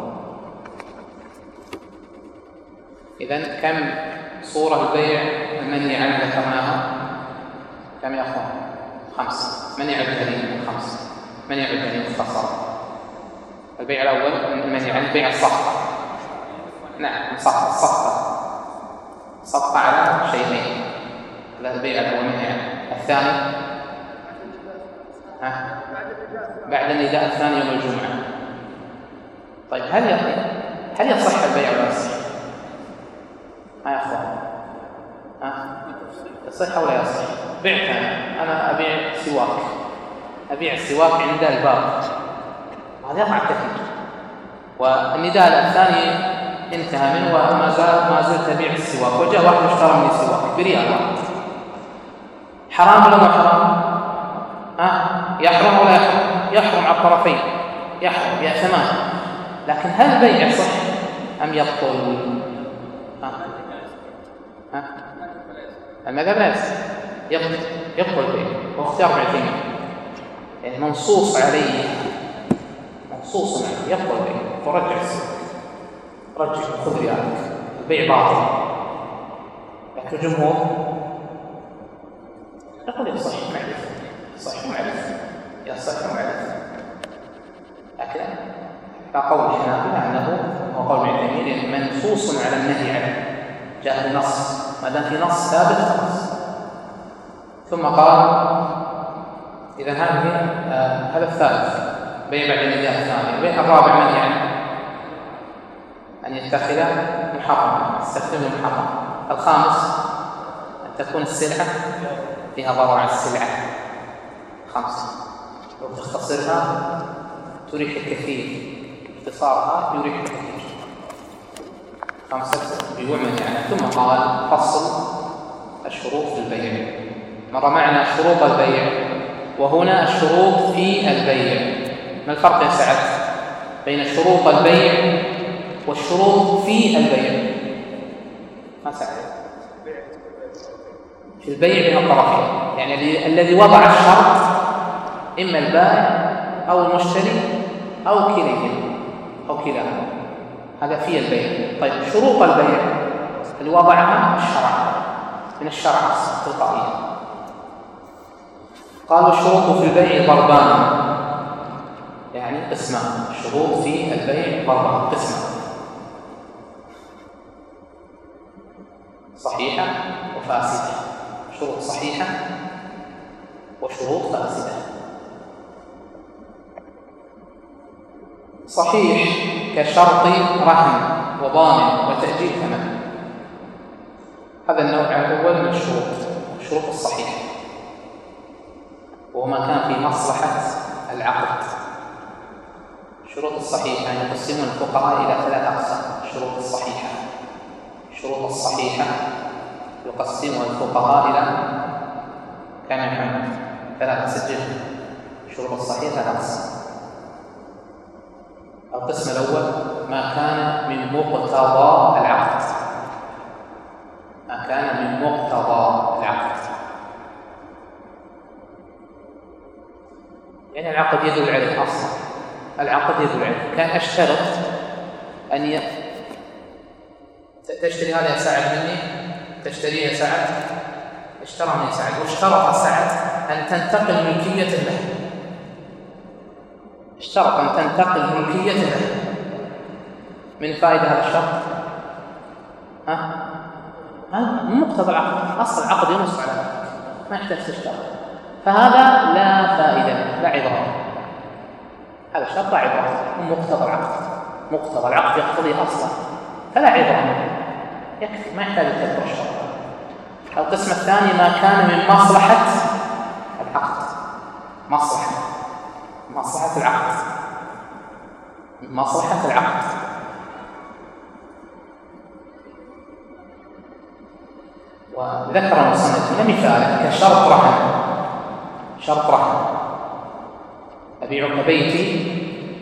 إذن كم صورة البيع المنهي عنه ذكرناها؟ كم يا أخوان؟ خمسة. من يعد هذه خمسة؟ من يعد هذه مختصرة؟ البيع الأول المنهي عنه بيع الصفقة. نعم صفقة صفقة صفقة على شيئين، هذا البيع الأول منهي عنه. الثاني ها؟ بعد النداء الثاني يوم الجمعة. طيب هل هل يصح البيع ولا يصح؟ ها يا أخوان؟ ها؟ يصح ولا يصح؟ بعت أنا أنا أبيع سواك، أبيع السواك عند الباب، هذا يقع كثير، والنداء الثاني انتهى منه وما زال ما زلت أبيع السواك، وجاء واحد اشترى مني سواك بريال واحد، حرام ولا ما حرام؟ ها؟ يحرم ولا يحرم؟ يحرم على الطرفين، يحرم يأثمان، لكن هل البيع يصح أم يبطل؟ ها؟ ها؟ المذهب لا يصح، يبطل يبطل البيع، واختيار ابن عثيمين يعني منصوص عليه، منصوص عليه يبطل البيع، فرجع السواك، رجع خذ ريالك، البيع باطل. لكن أنتم جمهور نقول يصح معرفة، يصح معرفة، يصح معرفة. لكن قول الحنابلة أنه وقول ابن تيمية منصوص على النهي عنه، جاء النص، ما دام في نص ثابت خلاص. ثم قال إذا هذه آه هذا الثالث بيع بعد النداء الثاني. البيع الرابع من يعني أن يتخذ محرما، يستخدم محرم. الخامس أن تكون السلعة فيها ضرر على السلعة. خمسة لو تختصرها تريح الكثير، اختصارها يريح الكثير. خمسة بيوع من يعني. ثم قال فصل الشروط في البيع. مر معنا شروط البيع، وهنا الشروط في البيع. ما الفرق يا سعد بين شروط البيع والشروط في البيع؟ ما سعد في البيع بين الطرفين، يعني الذي وضع الشرط إما البائع أو المشتري أو كليهما أو كلاهما، هذا في البيع. طيب شروط البيع اللي وضعها الشرع من الشرع التلقائية. قالوا الشروط في البيع ضربان، يعني قسمان. الشروط في البيع ضربان قسمان، صحيحة وفاسدة. شروط صحيحة وشروط فاسدة. صحيح كشرط رهن وضامن وتأجيل ثمن، هذا النوع الأول من الشروط، الشروط الصحيحة، وهو ما كان في مصلحة العقد. الشروط الصحيحة يقسمون الفقهاء إلى ثلاث أقسام. الشروط الصحيحة، الشروط الصحيحة يقسمها الفقهاء إلى كم يحمل ثلاثة سجل. الشروط الصحيحة ثلاث أقسام. القسم الأول ما كان من مقتضى العقد، ما كان من مقتضى العقد، يعني العقد يدل عليه أصلا، العقد يدل عليه. كان أشترط أن ي... تشتري هذا يا سعد مني، تشتريه يا سعد، اشترى من سعد، واشترط سعد أن تنتقل ملكية له، اشترط أن تنتقل ملكية له. من فائدة هذا الشرط؟ ها؟ هذا مقتضى العقد، أصل العقد ينص على ذلك، ما يحتاج تشترط. فهذا لا فائدة له، لا عبرة. هذا الشرط لا عبرة، مقتضى العقد، مقتضى العقد يقتضي أصلا، فلا عبرة، يكفي، ما يحتاج تذكر الشرط. القسم الثاني ما كان من مصلحة العقد، مصلحة مصلحة العقد، مصلحة العقد. وذكر المصنف مثالا كشرط رهن. شرط رهن: أبيعك بيتي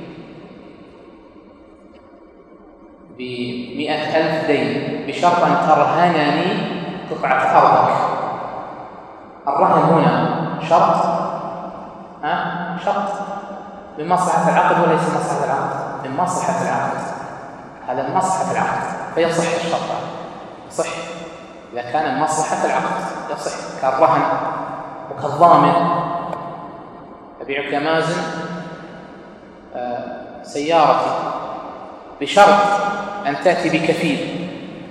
بمئة ألف دين بشرط أن ترهنني قطعة أرضك. الرهن هنا شرط، ها؟ شرط من مصلحة العقد وليس من مصلحة العقد؟ من مصلحة العقد، هذا من مصلحة العقد، فيصح الشرط، يصح إذا كان من مصلحة العقد، يصح كالرهن وكالضامن. أبيعك مازن آه سيارتي بشرط أن تأتي بكفيل.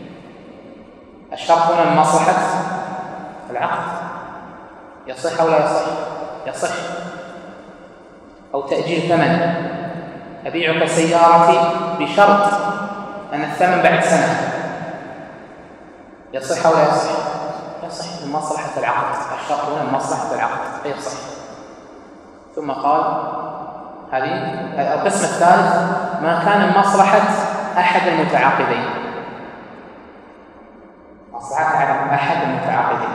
الشرط هنا من مصلحة العقد، يصح أو لا يصح؟ يصح. أو تأجيل ثمن: أبيعك سيارتي بشرط أن الثمن بعد سنة، يصح أو لا يصح؟ يصح، من مصلحة العقد. الشرط هنا من مصلحة العقد فيصح. ثم قال هذه القسم الثالث ما كان من مصلحة أحد المتعاقدين، مصلحة أحد المتعاقدين،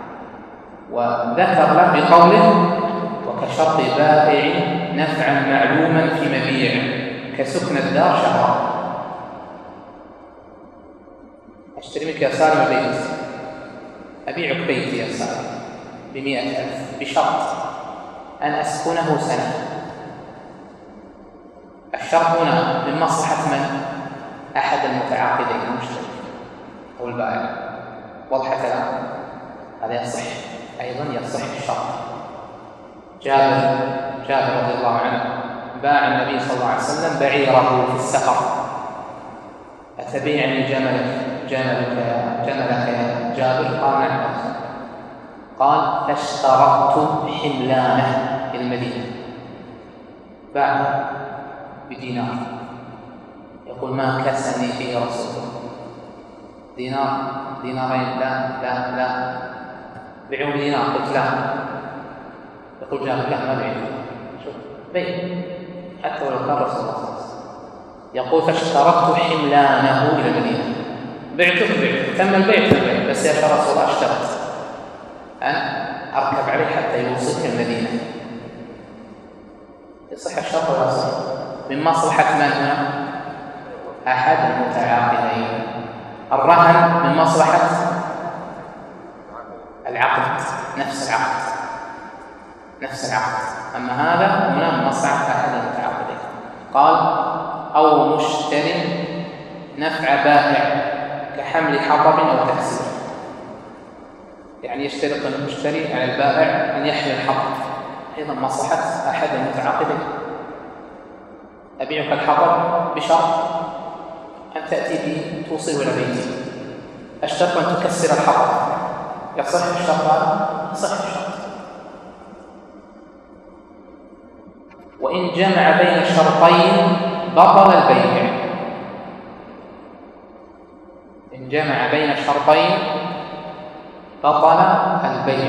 وذكر له بقوله وكشرط بائع نفعا معلوما في مبيع كسكن الدار شهرا. أشتري منك يا سالم بيت، أبيعك بيتي يا سالم بمئة ألف بشرط أن أسكنه سنة. الشرط هنا من مصلحة من؟ أحد المتعاقدين، المشتري أو البائع. وضحت الآن؟ هذا يصح أيضا، يصح الشرط. جابر جابر رضي الله عنه باع النبي صلى الله عليه وسلم بعيره في السفر: أتبيعني جملك جملك جملك يا جابر؟ قال: نعم. قال: فاشترطت حملانه إلى المدينة، باع بدينار، يقول: ما كسني فيه رسول الله. دينار دينارين، لا لا لا بيعوا بدينار. قلت: لا. يقول جابر: لا، ما بعت. شوف بيع حتى ولو كان رسول الله صلى الله عليه وسلم. يقول: فاشترطت حملانه إلى المدينة، بعته بعته تم البيع تم البيع، بس يا رسول الله اشترط أن أركب عليه حتى يوصلك المدينة. يصح الشرط ولا يصح؟ من مصلحة من هنا؟ أحد المتعاقدين. الرهن من مصلحة العقد، نفس العقد نفس العقد أما هذا هنا من مصلحة أحد المتعاقدين. قال: أو مشتري نفع بائع كحمل حطب أو تكسير. يعني يشترط المشتري على البائع أن يحمل حطب، أيضا مصلحة أحد المتعاقدين. أبيعك الحطب بشرط أن تأتي به توصل إلى بيتي، الشرط أن تكسر الحطب. يصح الشرط هذا؟ يصح الشرط. وإن جمع بين شرطين بطل البيع. إن جمع بين شرطين بطل البيع.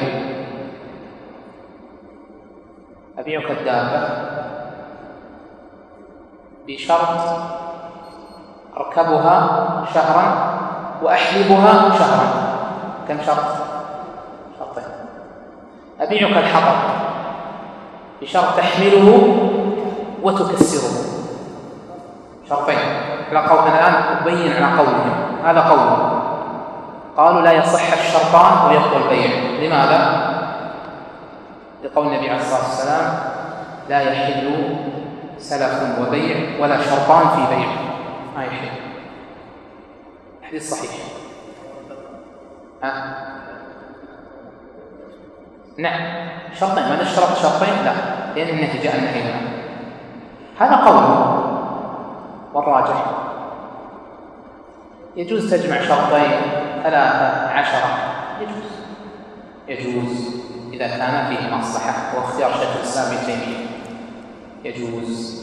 أبيعك الدابة بشرط أركبها شهرا وأحلبها شهرا. كم شرط؟ شرطين. أبيعك الحطب بشرط تحمله وتكسره. شرطين. على قول الآن أبين على قولهم، هذا قول قالوا لا يصح الشرطان ويبطل البيع. لماذا؟ لقول النبي عليه الصلاة والسلام: لا يحل سلف وبيع ولا شرطان في بيع. ما يحل. حديث صحيح. ها؟ نعم شرطين. من اشترط شرطين؟ لا، لأن النهي جاء النهي هنا. هذا قول، والراجح يجوز تجمع شرطين ثلاثة عشرة، يجوز يجوز إذا كان فيه مصلحة، واختيار شيخ الإسلام ابن تيمية. يجوز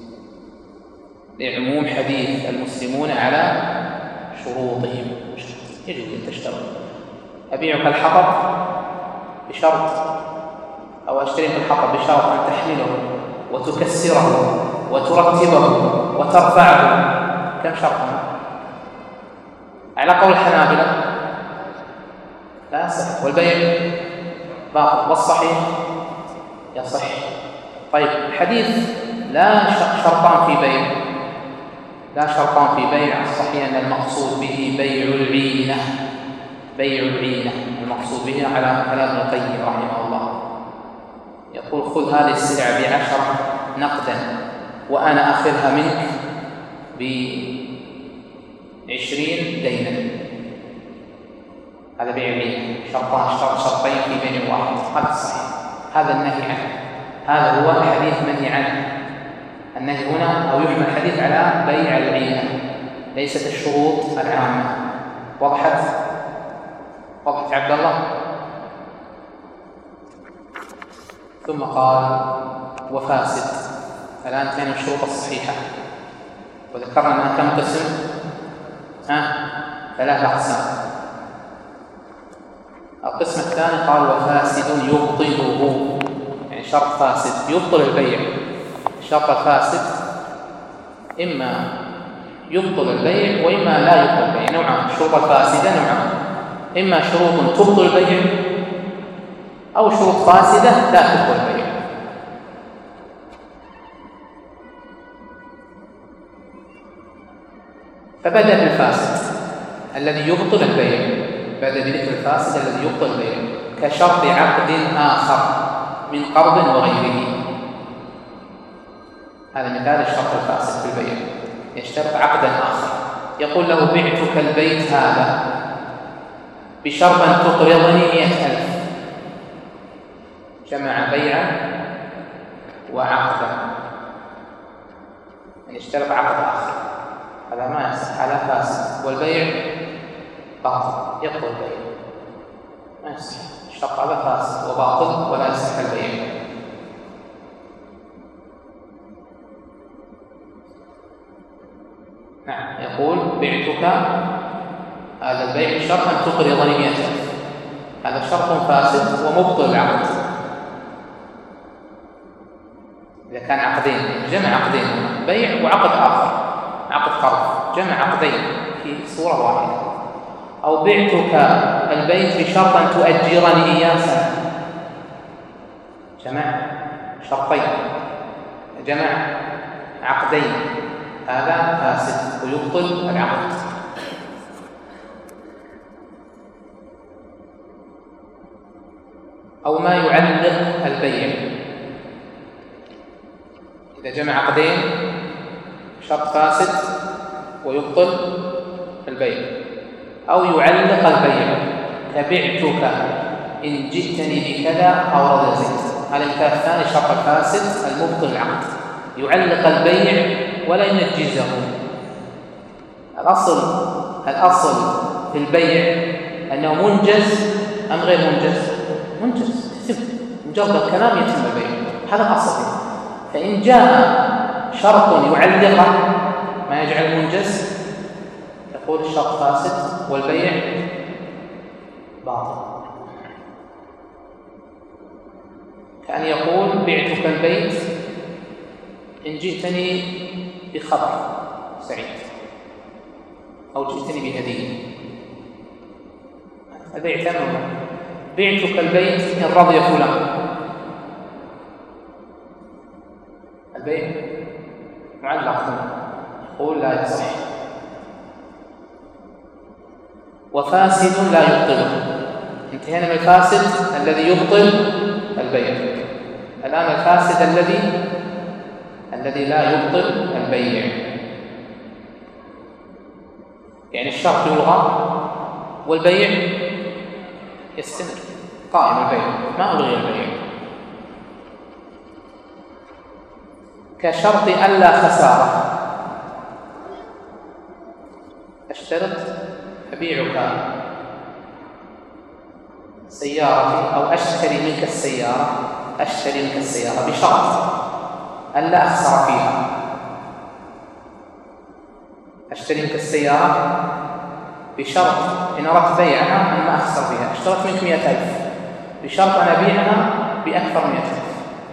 لعموم حديث المسلمون على شروطهم، يجوز أن تشترط. أبيعك الحطب بشرط، أو أشتري الحطب بشرط أن تحمله وتكسره وترتبه وترفعه. كم شرطا؟ على قول الحنابلة لا يصح، والبيع باطل، والصحيح يصح. طيب حديث لا شرطان في بيع، لا شرطان في بيع، الصحيح أن المقصود به بيع العينة، بيع العينة المقصود به على كلام ابن القيم رحمه الله. يقول: خذ هذه السلعة بعشرة نقدا وأنا أخذها منك بعشرين دينا. هذا بيع العينة، شرطان شرط شرطين في بيع واحد، هذا الصحيح، هذا النهي عنه، هذا هو الحديث منهي عنه. النهي هنا أو يحمل الحديث على بيع العينة، ليست الشروط العامة. وضحت؟ وضحت عبد الله؟ ثم قال: وفاسد. الآن كان الشروط الصحيحة، وذكرنا أنها كم قسم؟ ها؟ ثلاثة أقسام. القسم الثاني قال: وفاسد يبطله، يعني شرط فاسد يبطل البيع. الشرط الفاسد إما يبطل البيع وإما لا يبطل البيع، نوعان. الشروط الفاسدة نوعان: إما شروط تبطل البيع أو شروط فاسدة لا تبطل البيع. فبدأ بالفاسد الذي يبطل البيع، بدأ بذكر الفاسد الذي يبطل البيع، كشرط عقد آخر من قرض وغيره. هذا مثال الشرط الفاسد في البيع، يشترط عقدا آخر، يقول له: بعتك البيت هذا بشرط أن تقرضني مئة ألف، جمع بيعا وعقدا، يعني اشترط عقد آخر، هذا ما يصح، على فاسد، والبيع باطل، يبطل البيع، ما يصح، الشرط هذا فاسد وباطل ولا يصح البيع. نعم، يقول بعتك هذا البيع بشرط أن تقرضني مئة ألف، هذا شرط فاسد ومبطل العقد. إذا كان عقدين، جمع عقدين، بيع وعقد آخر، عقد قرض، جمع عقدين في صورة واحدة. أو بعتك البيت بشرط أن تؤجرني إياه سنة، جمع شرطين، جمع عقدين، هذا فاسد ويبطل العقد. أو ما يعلق البيع، إذا جمع عقدين شرط فاسد ويبطل البيع. أو يعلق البيع، كبعتك إن جئتني بكذا أو رد زيت، هذا المثال الثاني، شرط الفاسد المبطل العقد، يعلق البيع ولا ينجزه. الأصل الأصل في البيع أنه منجز أم غير منجز؟ منجز، مجرد الكلام يتم البيع، هذا الأصل. فإن جاء شرط يعلقه ما يجعل منجز، يقول الشرط فاسد والبيع باطل. كأن يقول بعتك البيت إن جئتني بخبر سعيد أو جئتني بهدية، البيع تمام. بعتك البيت إن رضي فلان، البيع معلق، يقول لا يصح. وفاسد لا يبطله، انتهينا من الفاسد الذي يبطل البيع، الآن الفاسد الذي الذي لا يبطل البيع، يعني الشرط يلغى والبيع يستمر قائم، البيع ما ألغي البيع. كشرط ألا خسارة، اشترط أبيعك سيارتي أو أشتري منك السيارة، أشتري منك السيارة بشرط ألا أخسر فيها، أشتري منك السيارة بشرط إن أردت بيعها أن ما أخسر فيها، اشتريت منك مئة ألف بشرط أن أبيعها بأكثر مئة ألف،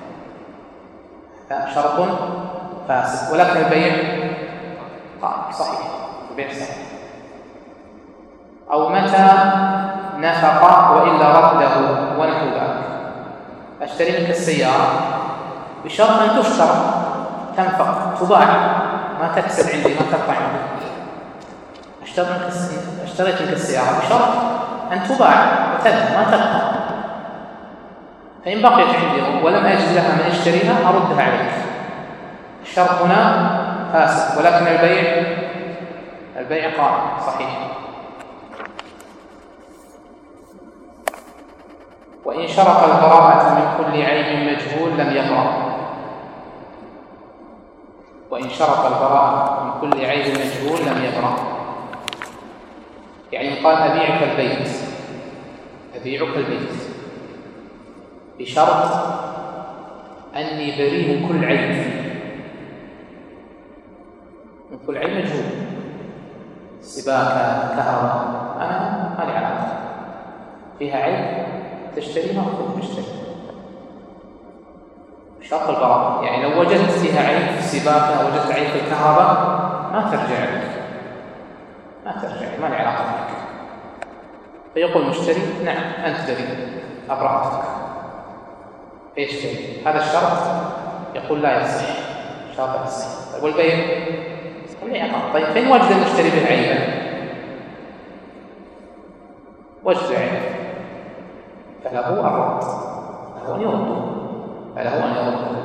شرط فاسد، ولكن البيع قائم صحيح، البيع صحيح. أو متى نفق وإلا رده ونحو ذلك، أشتري منك السيارة بشرط أن تشترى، تنفق، تباع، ما تكسب عندي، ما تبقى عندي. اشتريت منك السيارة بشرط أن تباع وتذهب، ما تبقى، فإن بقيت عندي ولم أجد لها من يشتريها أردها عليك. الشرط هنا فاسد، ولكن البيع البيع قائم صحيح. وإن شرط البراءة من كل عيب مجهول لم يبرأ، وإن شرط البراءة من كل عيب مجهول لم يبرأ، يعني قال أبيعك البيت، أبيعك البيت بشرط أني بريء من كل عيب، من كل عيب مجهول، سباكة، كهرباء، أنا ما لي علاقة، فيها عيب تشتريها وخذ تشتري، شرط البراءة، يعني لو وجدت فيها عيب في السباكة، وجدت عيب في الكهرباء، ما ترجع لك، ما ترجع، ما لي علاقة بك. فيقول المشتري نعم أنت بريء، أبرأتك، فيشتري. هذا الشرط يقول لا يصح، شرط يصح. والبيع البيع قائم. طيب فإن وجد المشتري به عيبا، وجد عيب، فله الرد، له أن يرده، فله أن يرده.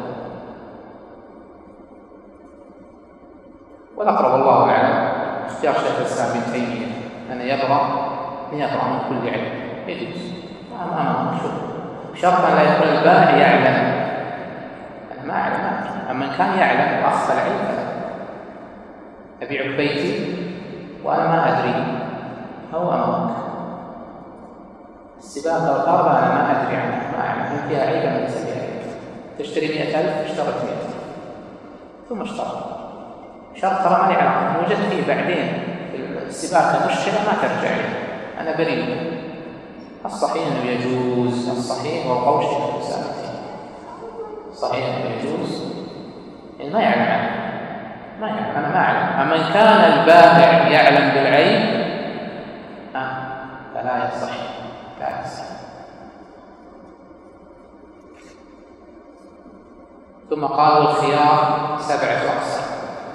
والأقرب الله أعلم اختيار شيخ الإسلام ابن تيمية أن يبرأ يقرأ من كل علم يجوز ما ما مشروع، شرط أن لا يكون البائع يعلم. أنا ما أعلم، أما إن كان يعلم وأخفى العلم أبيع بيتي وأنا ما أدري أو أمامك. السباق والقربة أنا ما أدري عنها، ما أعلم هل فيها عيب أم ليس فيها عيب. تشتري مئة ألف اشترت مئة ثم اشترى شرط ترى ما لي علاقة، وجدت فيه بعدين السباق مشكلة ما ترجع لي، أنا بريء. الصحيح أنه يجوز، الصحيح والقول شيخ الإسلام صحيح أنه يجوز، يعني ما يعلم عنه ما يعلم، أنا ما أعلم. أما إن كان البائع يعلم بالعيب آه فلا يصح لا يصح. ثم قالوا الخيار سبعة أقسام.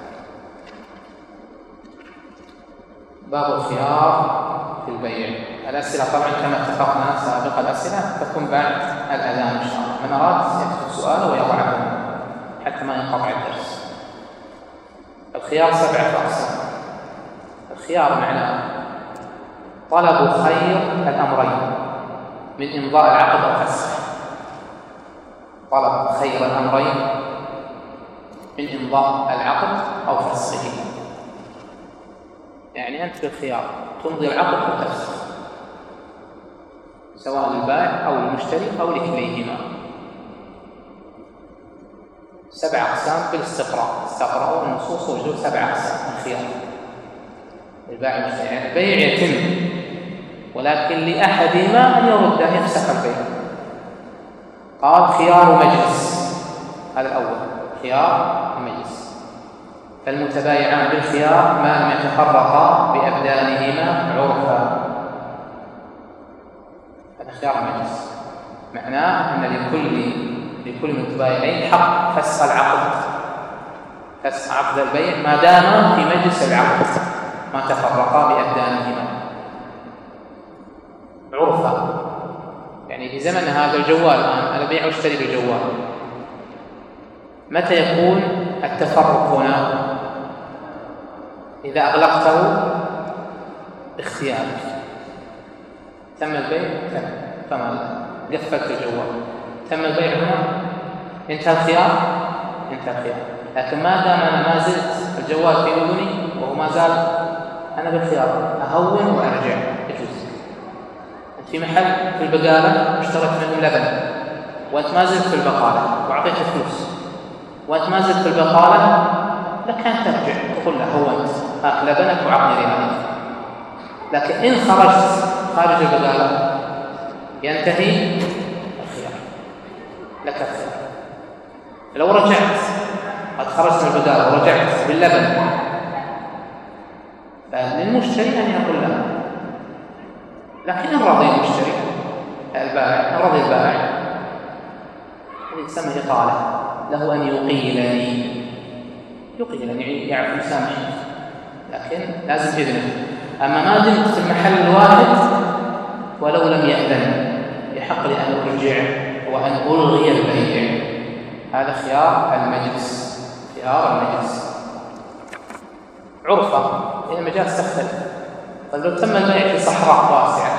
باب الخيار في البيع. الأسئلة طبعا كما اتفقنا سابقا الأسئلة تكون بعد الأذان إن شاء الله، من أراد يكتب سؤاله ويضعه حتى ما ينقطع الدرس. الخيار سبعة أقسام. الخيار معناه طلب خير الأمرين من إمضاء العقد أو فسخه. طلب خير الأمرين من إمضاء العقد أو فسخه، يعني أنت بالخيار تمضي العقد أو تفسخ، سواء للبائع أو للمشتري أو لكليهما. سبع أقسام بالاستقراء، استقرأوا النصوص وجدوا سبع أقسام الخيار البائع والمشتري. يعني البيع يتم ولكن لأحدهما أن يرد أن يفسخ البيع. قال خيار مجلس، هذا الأول خيار مجلس، فالمتبايعان بالخيار ما لم يتفرقا بأبدانهما عرفا. هذا خيار المجلس، معناه أن لكل لكل متبايعين حق فسخ العقد، فسخ عقد البيع ما دام في مجلس العقد ما تفرقا بأبدانهما عرفا. يعني في زمن هذا الجوال الآن أنا بيع واشتري بالجوال، متى يكون التفرق هنا؟ إذا أغلقته اختيارك، تم البيع تم تمام، قفلت الجوال تم البيع هنا، انتهى الخيار انتهى الخيار. لكن ما دام أنا ما زلت الجوال في أذني وهو ما زال أنا بالخيار أهون وأرجع يجوز. أنت في محل في البقالة واشتريت منهم لبن وأنت ما زلت في البقالة وأعطيته فلوس وأنت ما زلت في البقالة، لك أن ترجع تقول له هو أنت هات لبنك وعطني رهانك. لكن إن خرجت خارج البقالة ينتهي الخيار، لك الخيار. لو رجعت قد خرجت من البقالة ورجعت باللبن فللمشتري أن يقول له، لكن إن رضي المشتري البائع إن رضي البائع هذه تسمى إقالة، له أن يقيلني يقيلني يعني يسامحني، لكن لازم إذنه. أما ما دمت في المحل الواحد ولو لم يأذن يحق لي أن أرجع وأن ألغي البيع. هذا خيار المجلس، خيار المجلس عرفة. إن المجال تختلف. طيب لو تم البيع في صحراء واسعة،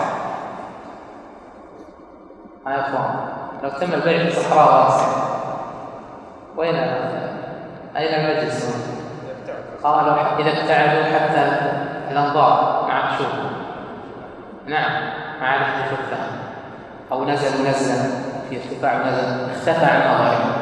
أنا أخوان لو تم البيع في صحراء واسعة وين أين المجلس؟ قالوا إذا ابتعدوا حتى الأنظار مع تشوف، نعم ما عاد تشوفها، أو نزلوا نزلا في ارتفاع ونزل اختفى عن نظرهم.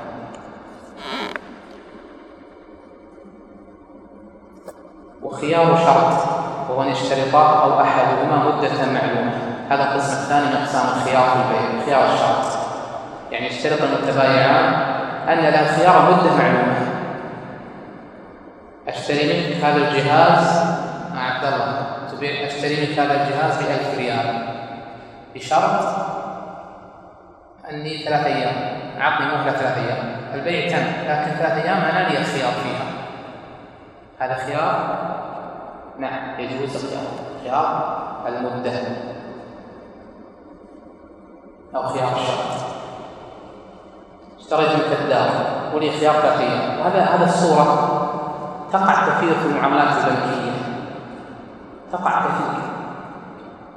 وخيار شرط وهو أن يشترطا أو أحدهما مدة معلومة. هذا القسم الثاني من أقسام الخيار في البيع، خيار الشرط يعني يشترط المتبايعان أن له خيار مدة معلومة. أشتري منك هذا الجهاز مع عبد الله، تبيع أشتري منك هذا الجهاز بألف ريال بشرط أني ثلاث أيام، أعطني مهلة ثلاث أيام. البيع تم لكن ثلاث أيام أنا لي الخيار فيها. هذا خيار نعم يجوز الخيار، خيار المدة أو خيار الشرط. اشتريت منك الدار ولي خيار ثلاث أيام، وهذا هذا الصورة تقع كثير في المعاملات البنكية، تقع كثير.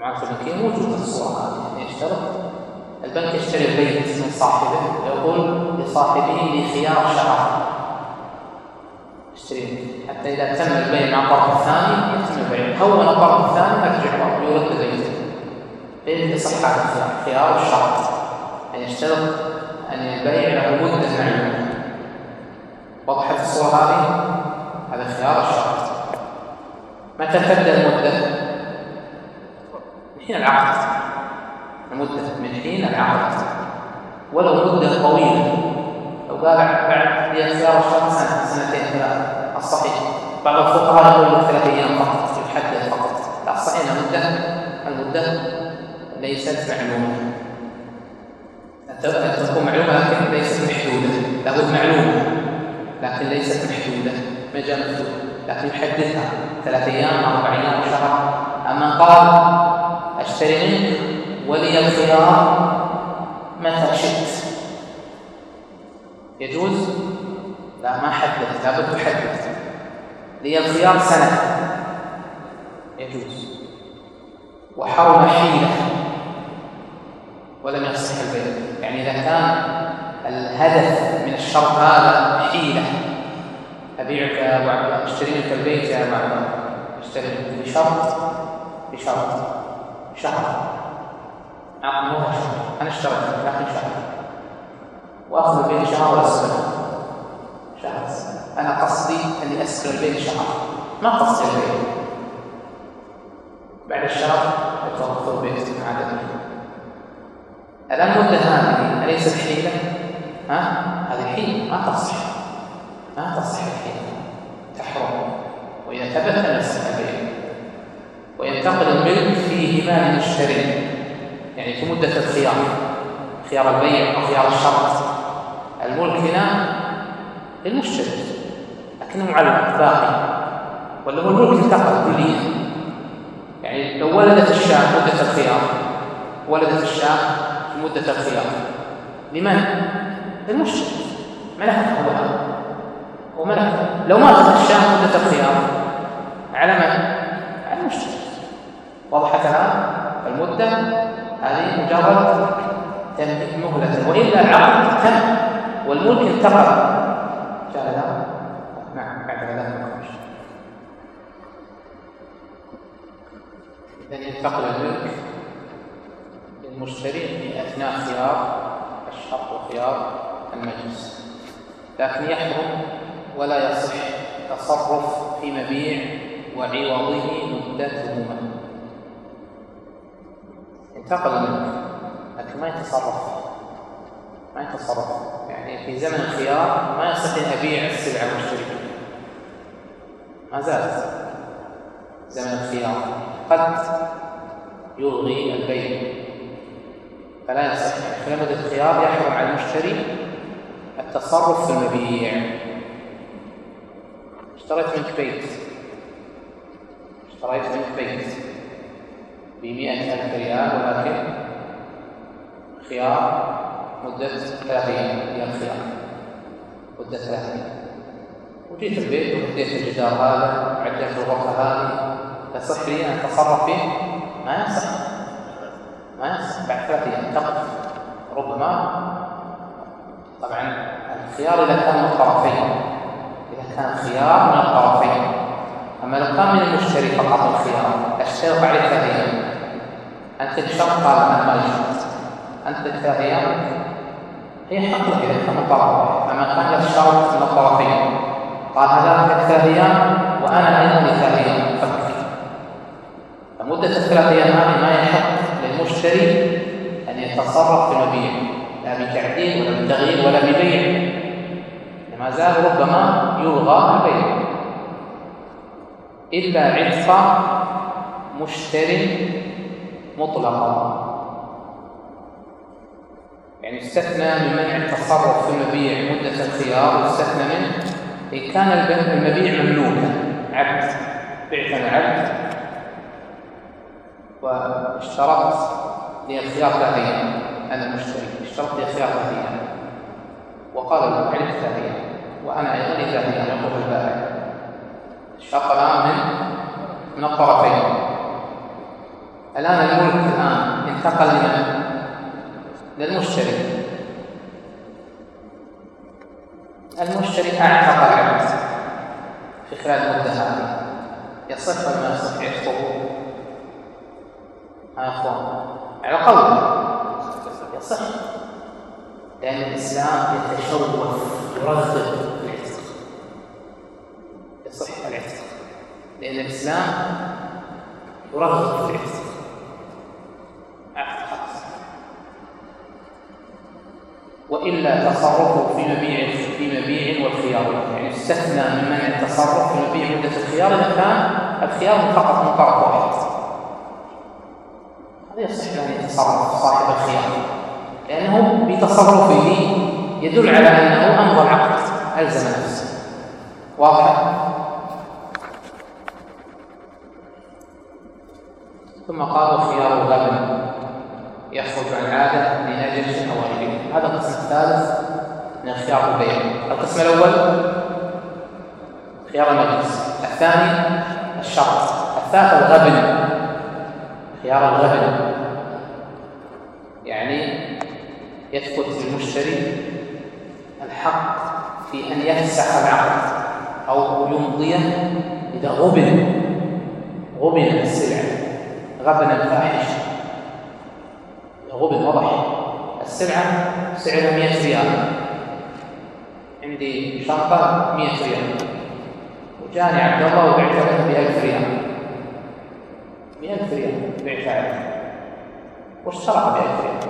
طبعا في البنكية موجودة الصورة هذه، يعني يشترط البنك يشتري البيت من صاحبه، يقول لصاحبه لي خيار شهر اشتري، حتى إذا تم البيع مع الطرف الثاني يتم البيع، هون الطرف الثاني يرجع ويرد البيت بين صحة الخيار، خيار الشرط، يعني يشترط أن البيع له مدة معلومة. وضحت الصورة هذه؟ هذا خيار الشرط. متى تبدأ المدة؟ من حين العقد، المدة من حين العقد، ولو مدة طويلة، لو قال بعد لي خيار الشرط سنة سنتين ثلاثة الصحيح، بعض الفقهاء يقول لك ثلاث أيام فقط يحدد فقط، لا الصحيح المدة المدة ليست معلومة، أن تكون معلومة لكن ليست محدودة، لابد معلومة لكن ليست محدودة، مجال مفتوح لكن يحددها ثلاث أيام أربع أيام شهر. أما قال أشتري منك ولي الخيار متى شئت يجوز؟ لا ما حدد، لابد تحدد لي الخيار سنة يجوز. وحرم حيلة ولم يصح البيع، يعني إذا كان الهدف من الشرط هذا حيلة، أبيعك وأشتري منك البيت يا أبا عبد، أشتري منك بشرط بشرط شهر، عقد مو شهر، أنا اشتريت لكن شهر، وأخذ البيت شهر ولا سنة، شهر أنا قصدي أني أسكر البيت شهر، ما قصدي البيت، بعد الشهر أتوقف البيت من عدد. الآن المدة هذه أليست حيلة؟ ها؟ هذه حيلة ما تصح، ما تصح الحيلة، تحرم، وإذا ثبت أن يصح البيع. وينتقل الملك فيه مال المشتري، يعني في مدة الخيار، خيار البيع أو خيار الشرط، الملك هنا للمشتري لكنه معلق باقي، ولا هو الملك انتقل كليا، يعني لو ولدت الشاة مدة الخيار، ولدت الشاة في مدة الخيار لمن؟ للمشتري، ملكها هو وملكها. لو ماتت الشاة مدة الخيار على من؟ على المشتري. وضحت الآن؟ المدة هذه مجرد تمديد مهلة، وإلا العقد تم والملك انتقل. جاء الآن؟ نعم بعد ذلك نخرج. إذن ينتقل الملك للمشتري في أثناء خيار الشرط وخيار المجلس، لكن يحرم ولا يصح تصرف في مبيع وعوضه مدتهما. انتقل الملك لكن ما يتصرف، ما يتصرف يعني في زمن الخيار ما يصح أن أبيع السلعة المشتركة، ما زالت زمن الخيار، قد يلغي البيع فلا يصح. خلال مدة الخيار يحرم على المشتري التصرف في المبيع. اشتريت منك بيت، اشتريت منك بيت بمئة ألف ريال، ولكن خيار مدة ثلاث أيام، هي الخيار مدة ثلاث أيام، وجيت البيت وهديت الجدار هذا وعدلت الغرفة هذه، يصح لي أن أتصرف فيه؟ ما يصح، ما يصح. بعد ثلاث أيام تقف ربما، طبعا الخيار إذا كان من الطرفين، إذا كان الخيار من الطرفين. أما لو كان من المشتري فقط الخيار اشترط عليه ثلاث أيام، أنت الشرط قال أنا ما يشترط، أنت ثلاث أيام هي حق لك إذا كان من طرف. أما كان الشرط من الطرفين قال هذا لك ثلاث أيام وأنا أيضا لي ثلاث أيام، فكر. فمدة الثلاث أيام هذه ما يحق للمشتري أن يتصرف في المبيع، لا بتعديل ولا بتغيير ولا ببيع، ما زال ربما يلغى البيع إلا عتق مشتري مطلقا، يعني استثنى من منع التصرف في المبيع مدة الخيار، واستثنى منه إن كان المبيع مملوكا، عبد، بعت أنا عبد واشترطت لي الخيار ثلاث أيام، أنا المشتري اشترط لي الخيار ثلاث أيام، وقال له عليك ثلاث أيام وأنا أيضا لي ثلاث أيام، يقول البائع الشرط الآن من من الطرفين. الآن الملك الآن انتقل لمن؟ للمشتري. المشتري أعتق العبد في خلال المدة هذه، يصح ولا ما يصح عتقه؟ يا أخوان على قول يصح، لأن الإسلام يتشوف يرغب العتق، يصح العتق لأن الإسلام يرغب في العتق. وإلا تصرفه في مبيع في مبيع والخيار، يعني استثنى من منع التصرف في مبيع مدة الخيار إذا كان الخيار فقط من طرف واحد، هذا يصح أن يتصرف صاحب الخيار، لأنه بتصرفه يدل على أنه أمضى العقد ألزم نفسه. واضح؟ ثم قال خيار الغبن يخرج عن العادة لنجش أو غيره. هذا القسم الثالث من خيار البيع. القسم الأول خيار المجلس، الثاني الشرط، الثالث الغبن. خيار الغبن يعني يثبت للمشتري الحق في أن يفسخ العقد أو يمضيه إذا غبن غبن السلعة غبنا فاحشا. غبن وضح السلعة سعرها مئة ريال، عندي شنطة مئة ريال وجاني عبد الله وبعت له بألف ريال، بألف ريال بعتها له واشترى بألف ريال،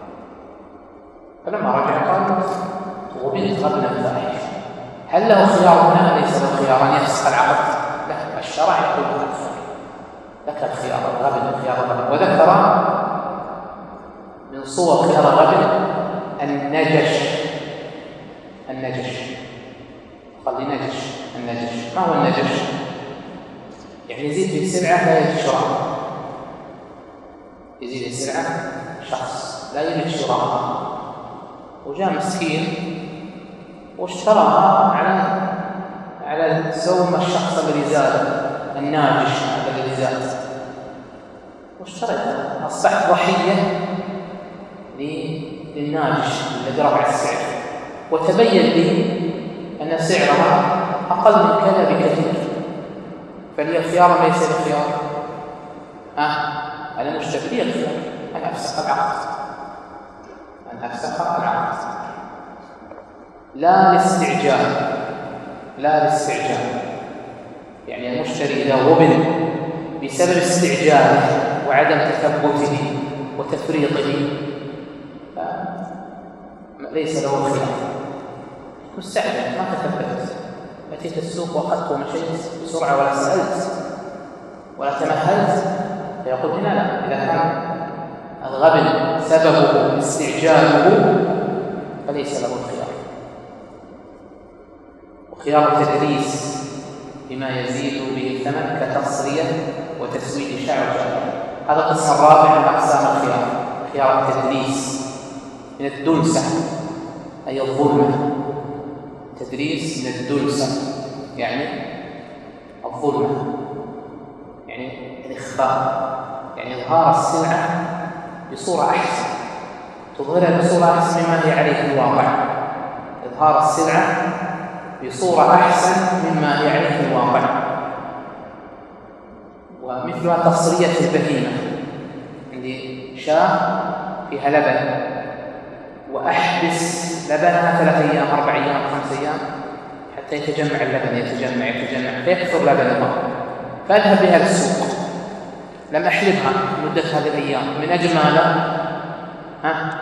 فلما رجع قال غبنت غبنا فاحشا. هل له خيار هنا؟ ليس له خيار أن يفسخ العقد، لا، الشرع يقول أكثر، ذكر خيار الغبن خيار الغبن، وذكر من صور خيار الغبن النجش. النجش قال لي نجش. النجش ما هو النجش؟ يعني يزيد في السلعة لا يريد شراءها، يزيد السلعة شخص لا يريد شراءها وجاء مسكين واشتراها على على زوم الشخص الذي زاد، الناجش هذا الذي زاد، واشتريتها، أصبحت ضحية للناجش الذي رفع السعر، وتبين لي أن سعرها أقل من كذا بكثير، فلي خيار ليس بخيار. ها أنا مشتري لي خيار أن أفسخ العقد، أن أفسخ العقد لا لاستعجال، لا لاستعجال. يعني المشتري إذا غبن بسبب استعجاله وعدم تثبته وتفريطه ليس له خيار. مستعجل ما تثبت، أتيت السوق وأخذت ومشيت بسرعة ولا سألت ولا تمهلت، فيقول هنا لا، إذا كان الغبن سببه استعجاله فليس له الخيار. وخيار التدريس بما يزيد به الثمن كتصرية وتسويد شعر شعر، هذا القسم الرابع من أقسام الخيار. خيار التدليس من الدلسة أي الظلمة، تدريس من الدلسة يعني الظلمة، يعني الإخفاء، يعني إظهار السلعة بصورة أحسن، تظهرها بصورة أحسن مما هي عليه في الواقع، إظهار السلعة بصورة أحسن مما هي عليه في الواقع. ومثلها تصرية البهيمة، عندي شاة فيها لبن وأحبس لبنها ثلاث أيام أربع أيام خمس أيام حتى يتجمع اللبن، يتجمع يتجمع فيكثر لبن المرء، فأذهب بها للسوق، لم أحلبها مدة هذه الأيام من أجل ماذا؟ ها؟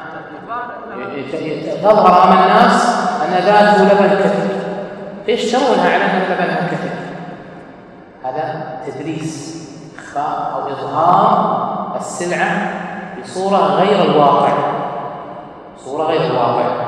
تظهر أمام الناس أن ذات لبن كثير فيشترونها على أن لبنها كثير. هذا تدريس، إخفاء أو إظهار السلعة بصورة غير الواقع، صورة غير الواقع.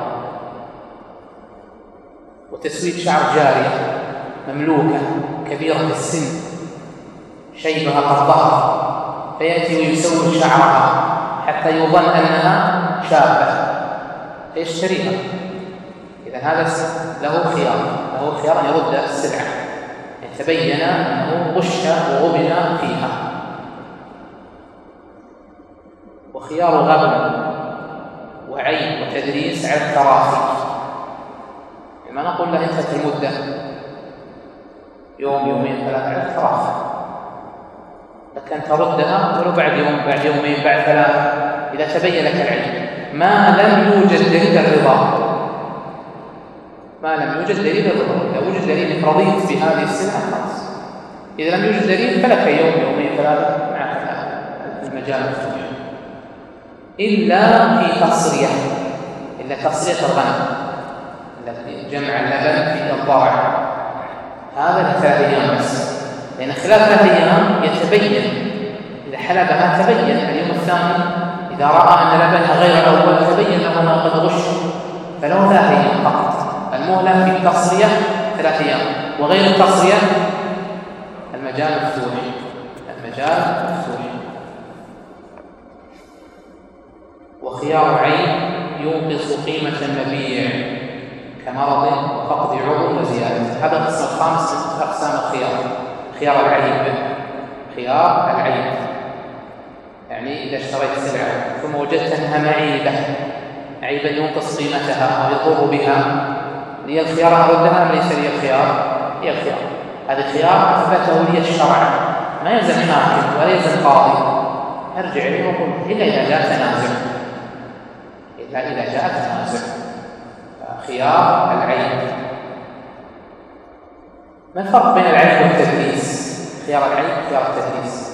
وتسويد شعر جارية مملوكة كبيرة السن شيبها قد ظهر، فيأتي ويسود شعرها حتى يظن أنها شابة فيشتريها. إذا هذا له خيار، له خيار أن يرد السلعة يتبين أنه غش وغبن فيها. والخيار غبن وعيب وتدريس على التراخي. ما نقول له انت المدة يوم يومين ثلاثة على التراخي، لك أن تردها ولو بعد يوم بعد يومين بعد ثلاثة إذا تبين لك العيب، ما لم يوجد دليل الرضا. ما لم يوجد دليل الرضا، إذا وجد دليل انك رضيت بهذه السلعة خلاص. إذا لم يوجد دليل فلك يوم يومين ثلاثة معك المجال مفتوح، إلا في تصرية، إلا تصرية الغنم التي جمع اللبن في الضرع، هذا لثلاث أيام بس، لأن خلال ثلاث أيام يتبين إذا حلبها تبين اليوم الثاني إذا رأى أن لبنها غير الأول تبين له أنه قد غش، فله ثلاث أيام فقط. المهلة في التصرية ثلاث أيام، وغير التصرية المجال مفتوح، المجال مفتوح. وخيار عين ينقص قيمة المبيع كمرض وفقد عضو وزيادة. هذا القسم الخامس من أقسام الخيار، خيار العيب. خيار العيب يعني إذا اشتريت سلعة ثم وجدت أنها معيبة، عيبا ينقص قيمتها أو يضر بها، لي الخيار أن أردها أم ليس لي الخيار؟ هي الخيار. هذا الخيار أثبته لي الشرع، ما يلزم حاكم ولا يلزم قاضي، أرجع لي وأقول إلا إذا جاء تنازع، إلا إذا جاء تنازع. خيار العيب. ما الفرق بين العيب والتدليس؟ خيار العيب خيار التدليس.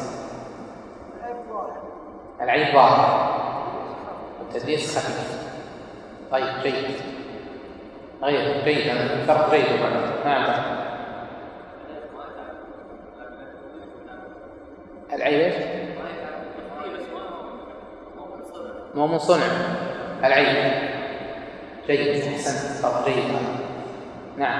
العيب ظاهر والتدليس خفيف. طيب جيد، غير جيد، هذا الفرق جيد. نعم. العيب ايش؟ مو من صنع العيب. جيد، احسنت، فرق جيد. نعم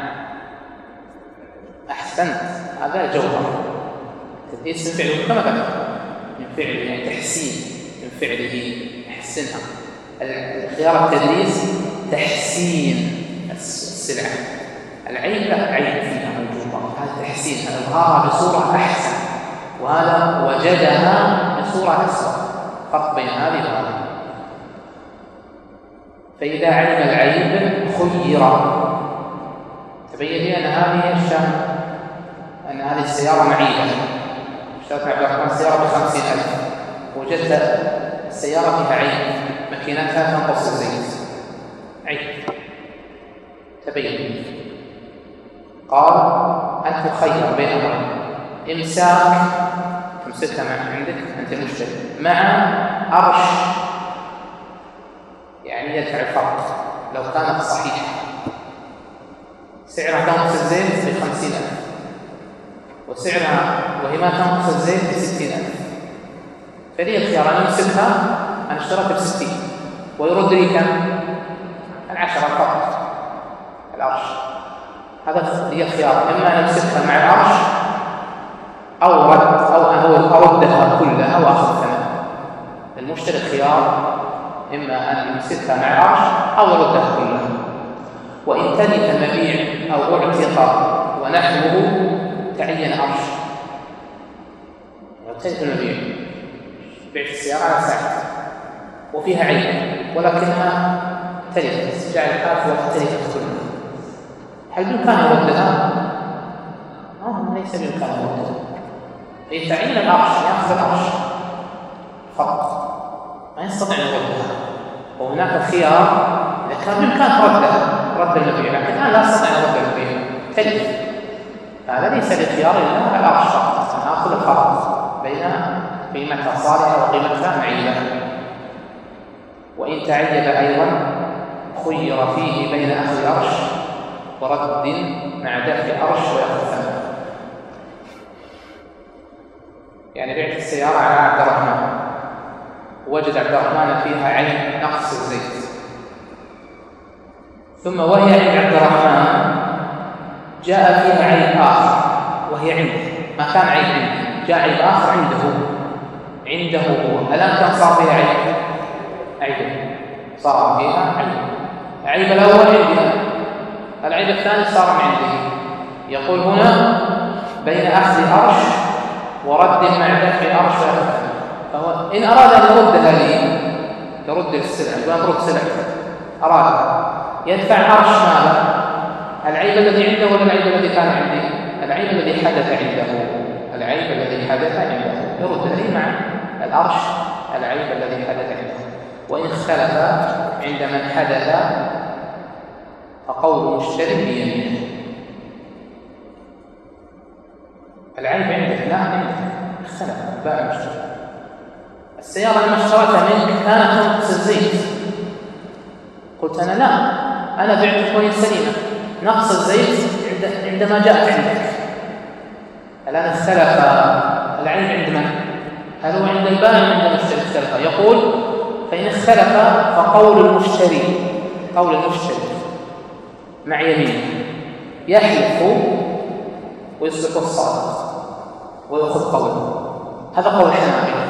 احسنت، هذا الجوهر. التدليس من فعله كما ذكر، من فعله يعني تحسين من فعله، يحسنها. الخيار التدليس تحسين السلعة، العيب لا عيب فيها موجودة، هذا تحسين، هذا إظهارها بصورة أحسن، وهذا وجدها بصورة أسوأ. فرق بين هذه وهذه. فإذا علم العيب خير. تبين لي أن هذه الشام أن هذه السيارة معيبة، اشتريت عبد الرحمن السيارة بخمسين ألف، وجدت السيارة فيها عيب، ماكينتها تنقص الزيت، عيب تبين. قال أن تخير بين أمرين، إمساك تمسكها مع عندك أنت المشتري مع أرش، يعني يدفع الفرق لو كانت صحيحة، سعرها تنقص الزيت بخمسين ألف وسعرها وهي ما تنقص الزيت بستين ألف، فلي الخيار أن يمسكها، أنا اشتريت بستين ويرد لي كم؟ العشرة فقط العرش. هذا لي الخيار، إما أن أمسكها مع العرش أو رد أو أن أردها كلها وأخذ ثمنها. المشتري الخيار إما أن يمسكها مع العرش أو يردها كلها. وإن تلف المبيع أو أعتق ونحوه تعين عرش. لو تلف المبيع، بعت السيارة على ساعة وفيها عيب ولكنها تلفت، جعل الحافة تلفت كلها، هل بإمكانه يردها؟ آه ليس بإمكانه يردها، فيتعين العرش، يأخذ العرش فقط، ما يستطيع أن يردها. وهناك خيار إذا كان بإمكان ردها، رد المبيع، لكن الآن لا يستطيع أن يرد المبيع، تلف، هذا ليس بخيار إلا العرش فقط، نأخذ الفرق بين قيمتها صالحة وقيمتها معيبة. وإن تعيب أيضا خير فيه بين أخذ أرش ورد مع دفع أرش ويأخذ ثمن. يعني بعت السيارة على عبد الرحمن، وجد عبد الرحمن فيها عيب نقص الزيت، ثم وهي عند عبد الرحمن جاء فيها عيب آخر وهي عنده، ما كان عيب عنده، جاء عيب آخر عنده عنده هو، الآن كم صار فيها عيب؟ عيب صار فيها عيب، العيب الأول عندها، العيب الثاني صار من عنده. يقول هنا بين أخذ أرش ورد مع دفع أرش، فهو إن أراد أن يردها لي يرد السلعة، يقول أنا برد سلعة، أراد يدفع عرش ماذا؟ العيب الذي عنده ولا العيب الذي كان عندي؟ العيب الذي حدث عنده، العيب الذي حدث عنده يرد لي مع العرش العيب الذي حدث عنده. وإن اختلف عند من حدث فقول المشتري بيمينه. العيب عندك لا عندك، اختلف باع المشتري. السيارة اللي اشتريتها منك كانت تنقص الزيت، قلت أنا لا، أنا بعت كوين سليمة، نقص الزيت عندما جاءت عندك. الآن اختلف العيب عند من؟ هل هو عند البائع أم عند المشتري؟ اختلف. يقول فإن اختلف فقول المشتري، قول المشتري مع يمينه، يحلف ويصبح الصادق ويأخذ قوله. هذا قول الحنابلة.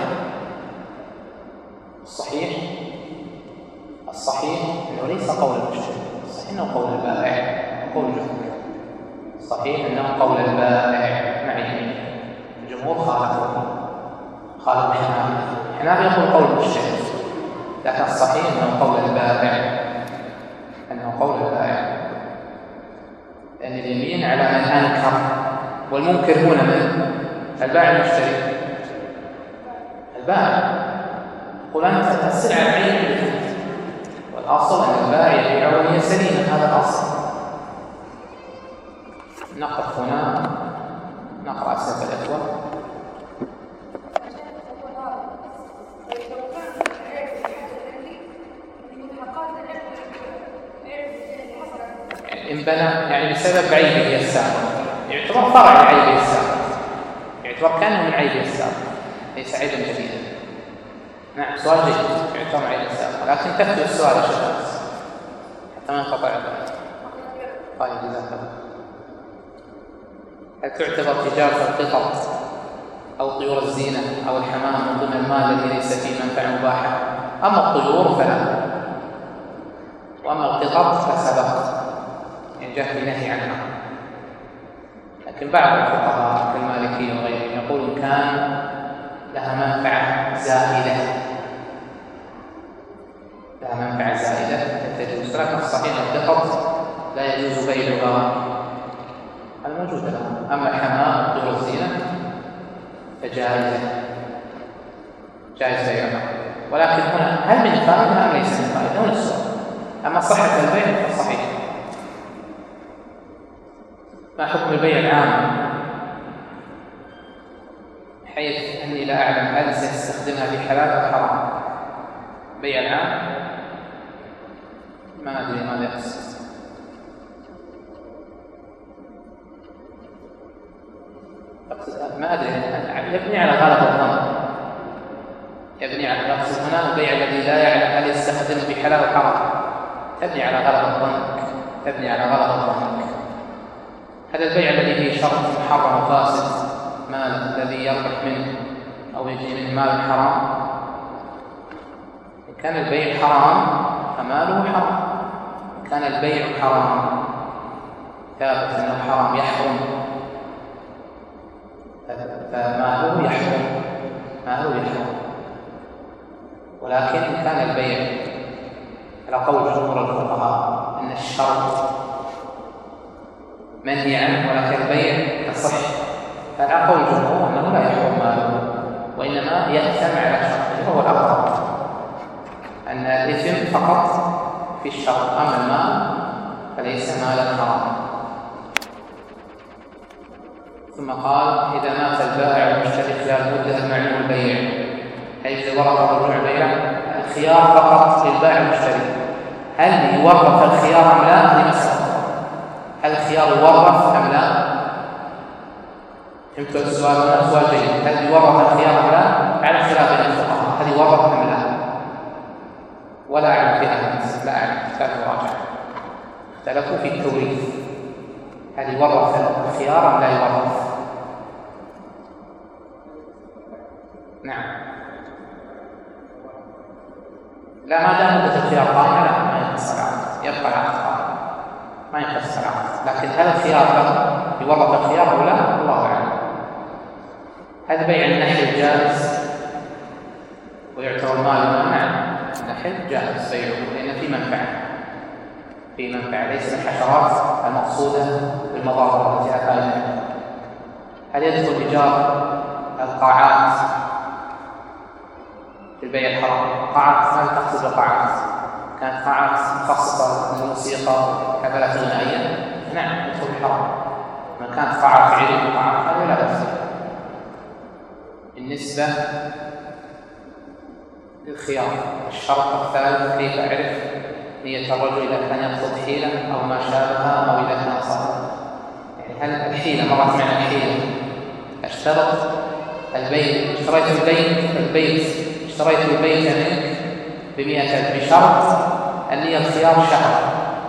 الصحيح الصحيح انه ليس قول المشتري، الصحيح انه قول البائع، قول الجمهور. الصحيح انه قول البائع مع يمينه. الجمهور خالفوا خالفوا الحنابلة. الحنابلة يقول قول المشتري، لكن الصحيح انه قول البائع، انه قول البائع، لأن اليمين على من أنكر، والمنكر هنا من؟ البائع المشتري. البائع يقول أنت السلعة العين عندك، والأصل أن البائع يبيع وهي سليمة، هذا الأصل. نقف هنا نقرأ أسئلة الأخوة. إن بنى يعني بسبب عيبه السابق، يعتبر فرع عيبه السابق، يعتبر كأنه من عيبه السابق، ليس عيبا جديدا. نعم سؤال جيد، يعتبر عيبا السابق، لكن تكتب السؤال يا شباب حتى ما ينقطع الباب. طيب جزاك الله. هل تعتبر تجارة القطط أو طيور الزينة أو الحمام من ضمن المال الذي ليس فيه منفعة مباحة؟ أما الطيور فلا، وأما القطط فسبق يعني جاء في نهي عنها. لكن بعض الفقهاء كالمالكية وغيرهم يقولون كان لها منفعة زائدة، لها منفعة زائدة تجوز، لكن الصحيح القطط لا يجوز بيعها، هذا موجود لها. أما الحمام طيور الزينة فجائزة، جائز بيعها. ولكن هنا هل من فائدة أم ليس من فائدة؟ هنا السؤال. أما صحة البيع فصحيح. ما حكم البيع العام حيث أني لا أعلم هل سيستخدمها في حلال أو حرام؟ بيع العام ما أدري ماذا يقصد. ما أدري، يبني على غلط الظن، يبني على يقصد هنا البيع الذي لا يعلم هل يستخدمه في حلال أو حرام، تبني على غلط الظن، تبني على غلط الظن. هذا البيع الذي فيه شرط محرم وفاسد، مال الذي يربح منه أو يجي منه مال حرام، إن كان البيع حرام فماله حرام، إن كان البيع حرام ثابت أنه حرام يحرم فماله يحرم، ماله يحرم. ولكن إن كان البيع على قول جمهور الفقهاء أن الشرط منهي عنه ولكن البيع يصح، فعلى قول الجمهور أنه لا يحرم ماله، وإنما يأثم على شرطه، وهو الأقرب أن الإثم فقط في الشرط، أما المال فليس مالا حراما. ثم قال إذا مات البائع والمشتري خلال مدة المعلوم البيع هل يجوز ورثة رجوع البيع؟ الخيار فقط للبائع والمشتري، هل يورث الخيار أم لا؟ هذه مسألة، هل الخيار يورث أم لا؟ فهمت السؤال؟ هنا سؤال جيد، هل يورث الخيار أم لا؟ على خلاف بين الفقهاء، هل يورث أم لا؟ ولا أعلم في أهل لا أعلم، كان راجع اختلفوا في التوريث، هل يورث الخيار أم لا يورث؟ نعم لا، ما دام مدة الخيار قائمة لا ما ينقص العقد، يبقى العقد قائم ما ينقص العقد، لكن هل الخيار له يورث الخيار أو لا؟ الله أعلم. هل بيع النحل جائز؟ ويعتبر مال نعم نحل جائز بيعه لأن في منفعة في منفعة ليس الحشرات المقصودة بالمضار التي أفادها. هل يدخل إيجار القاعات في البيع الحرام؟ قاعات ما تقصد القاعات كانت قاعات مخصصة للموسيقى حفلات غنائية نعم يدخل الحرام. ما كانت قاعات علم وقاعات هذا لا بأس. بالنسبة للخيار الشرط الثالث كيف أعرف نية الرجل إذا كان يقصد حيلة أو ما شابهها أو إذا كان صادقا؟ يعني هل الحيلة مرت معنا الحيلة اشترط البيت اشتريت البيت البيت اشتريت البيت منك بمئة بشرط النية الخيار شهر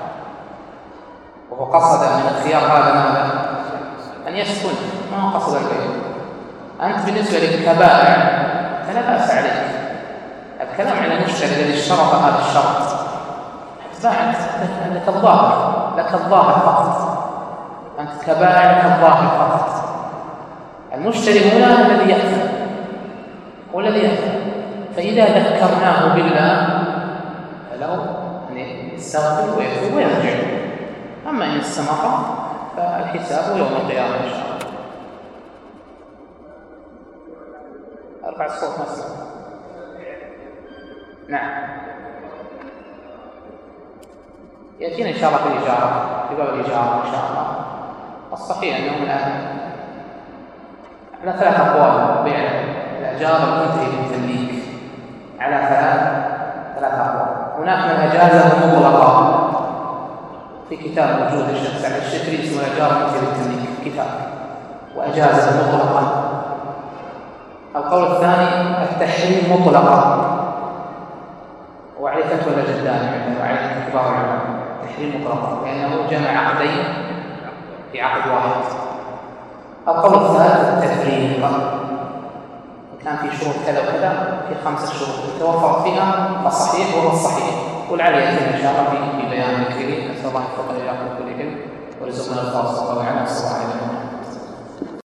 وهو قصد من الخيار هذا ماذا؟ أن يسكن ما قصد البيت. أنت بالنسبة للكبائع فلا بأس عليك. الكلام على المشتري الذي اشترط هذا الشرط باع لك الظاهر لك الظاهر فقط. أنت كبائع لك الظاهر فقط. المشتري هنا الذي يأثم هو الذي يأثم. فإذا ذكرناه بالله فلو أن يستغفر ويتوب ويرجع. أما إن استمر فالحساب يوم القيامة إن شاء الله. أرفع الصوت مسمع. نعم يأتينا إن شاء الله في الإجارة في باب الإجارة إن شاء الله. الصحيح أنه الآن على ثلاث أقوال بيع الإجارة المنتهي بالتمليك على ثلاث ثلاث أقوال. هناك من أجازه مطلقا في كتاب موجود الشيخ سعد الشتري اسمه الإجارة المنتهي بالتمليك كتاب وأجازه مطلقا. القول الثاني التحريم مطلقا وعليه فتوى الجدان وعليه كبار العلماء تحريم مطلقا لأنه جمع عقدين في عقد واحد. القول الثالث التفريق كان في شروط كذا وكذا في خمسة شروط توفرت فيها فصحيح وهو الصحيح. والعلي يأتينا إن شاء الله في بيان الكريم. نسأل الله أن يوفقنا إياكم كل علم ورزقنا الخاص والله أعلم.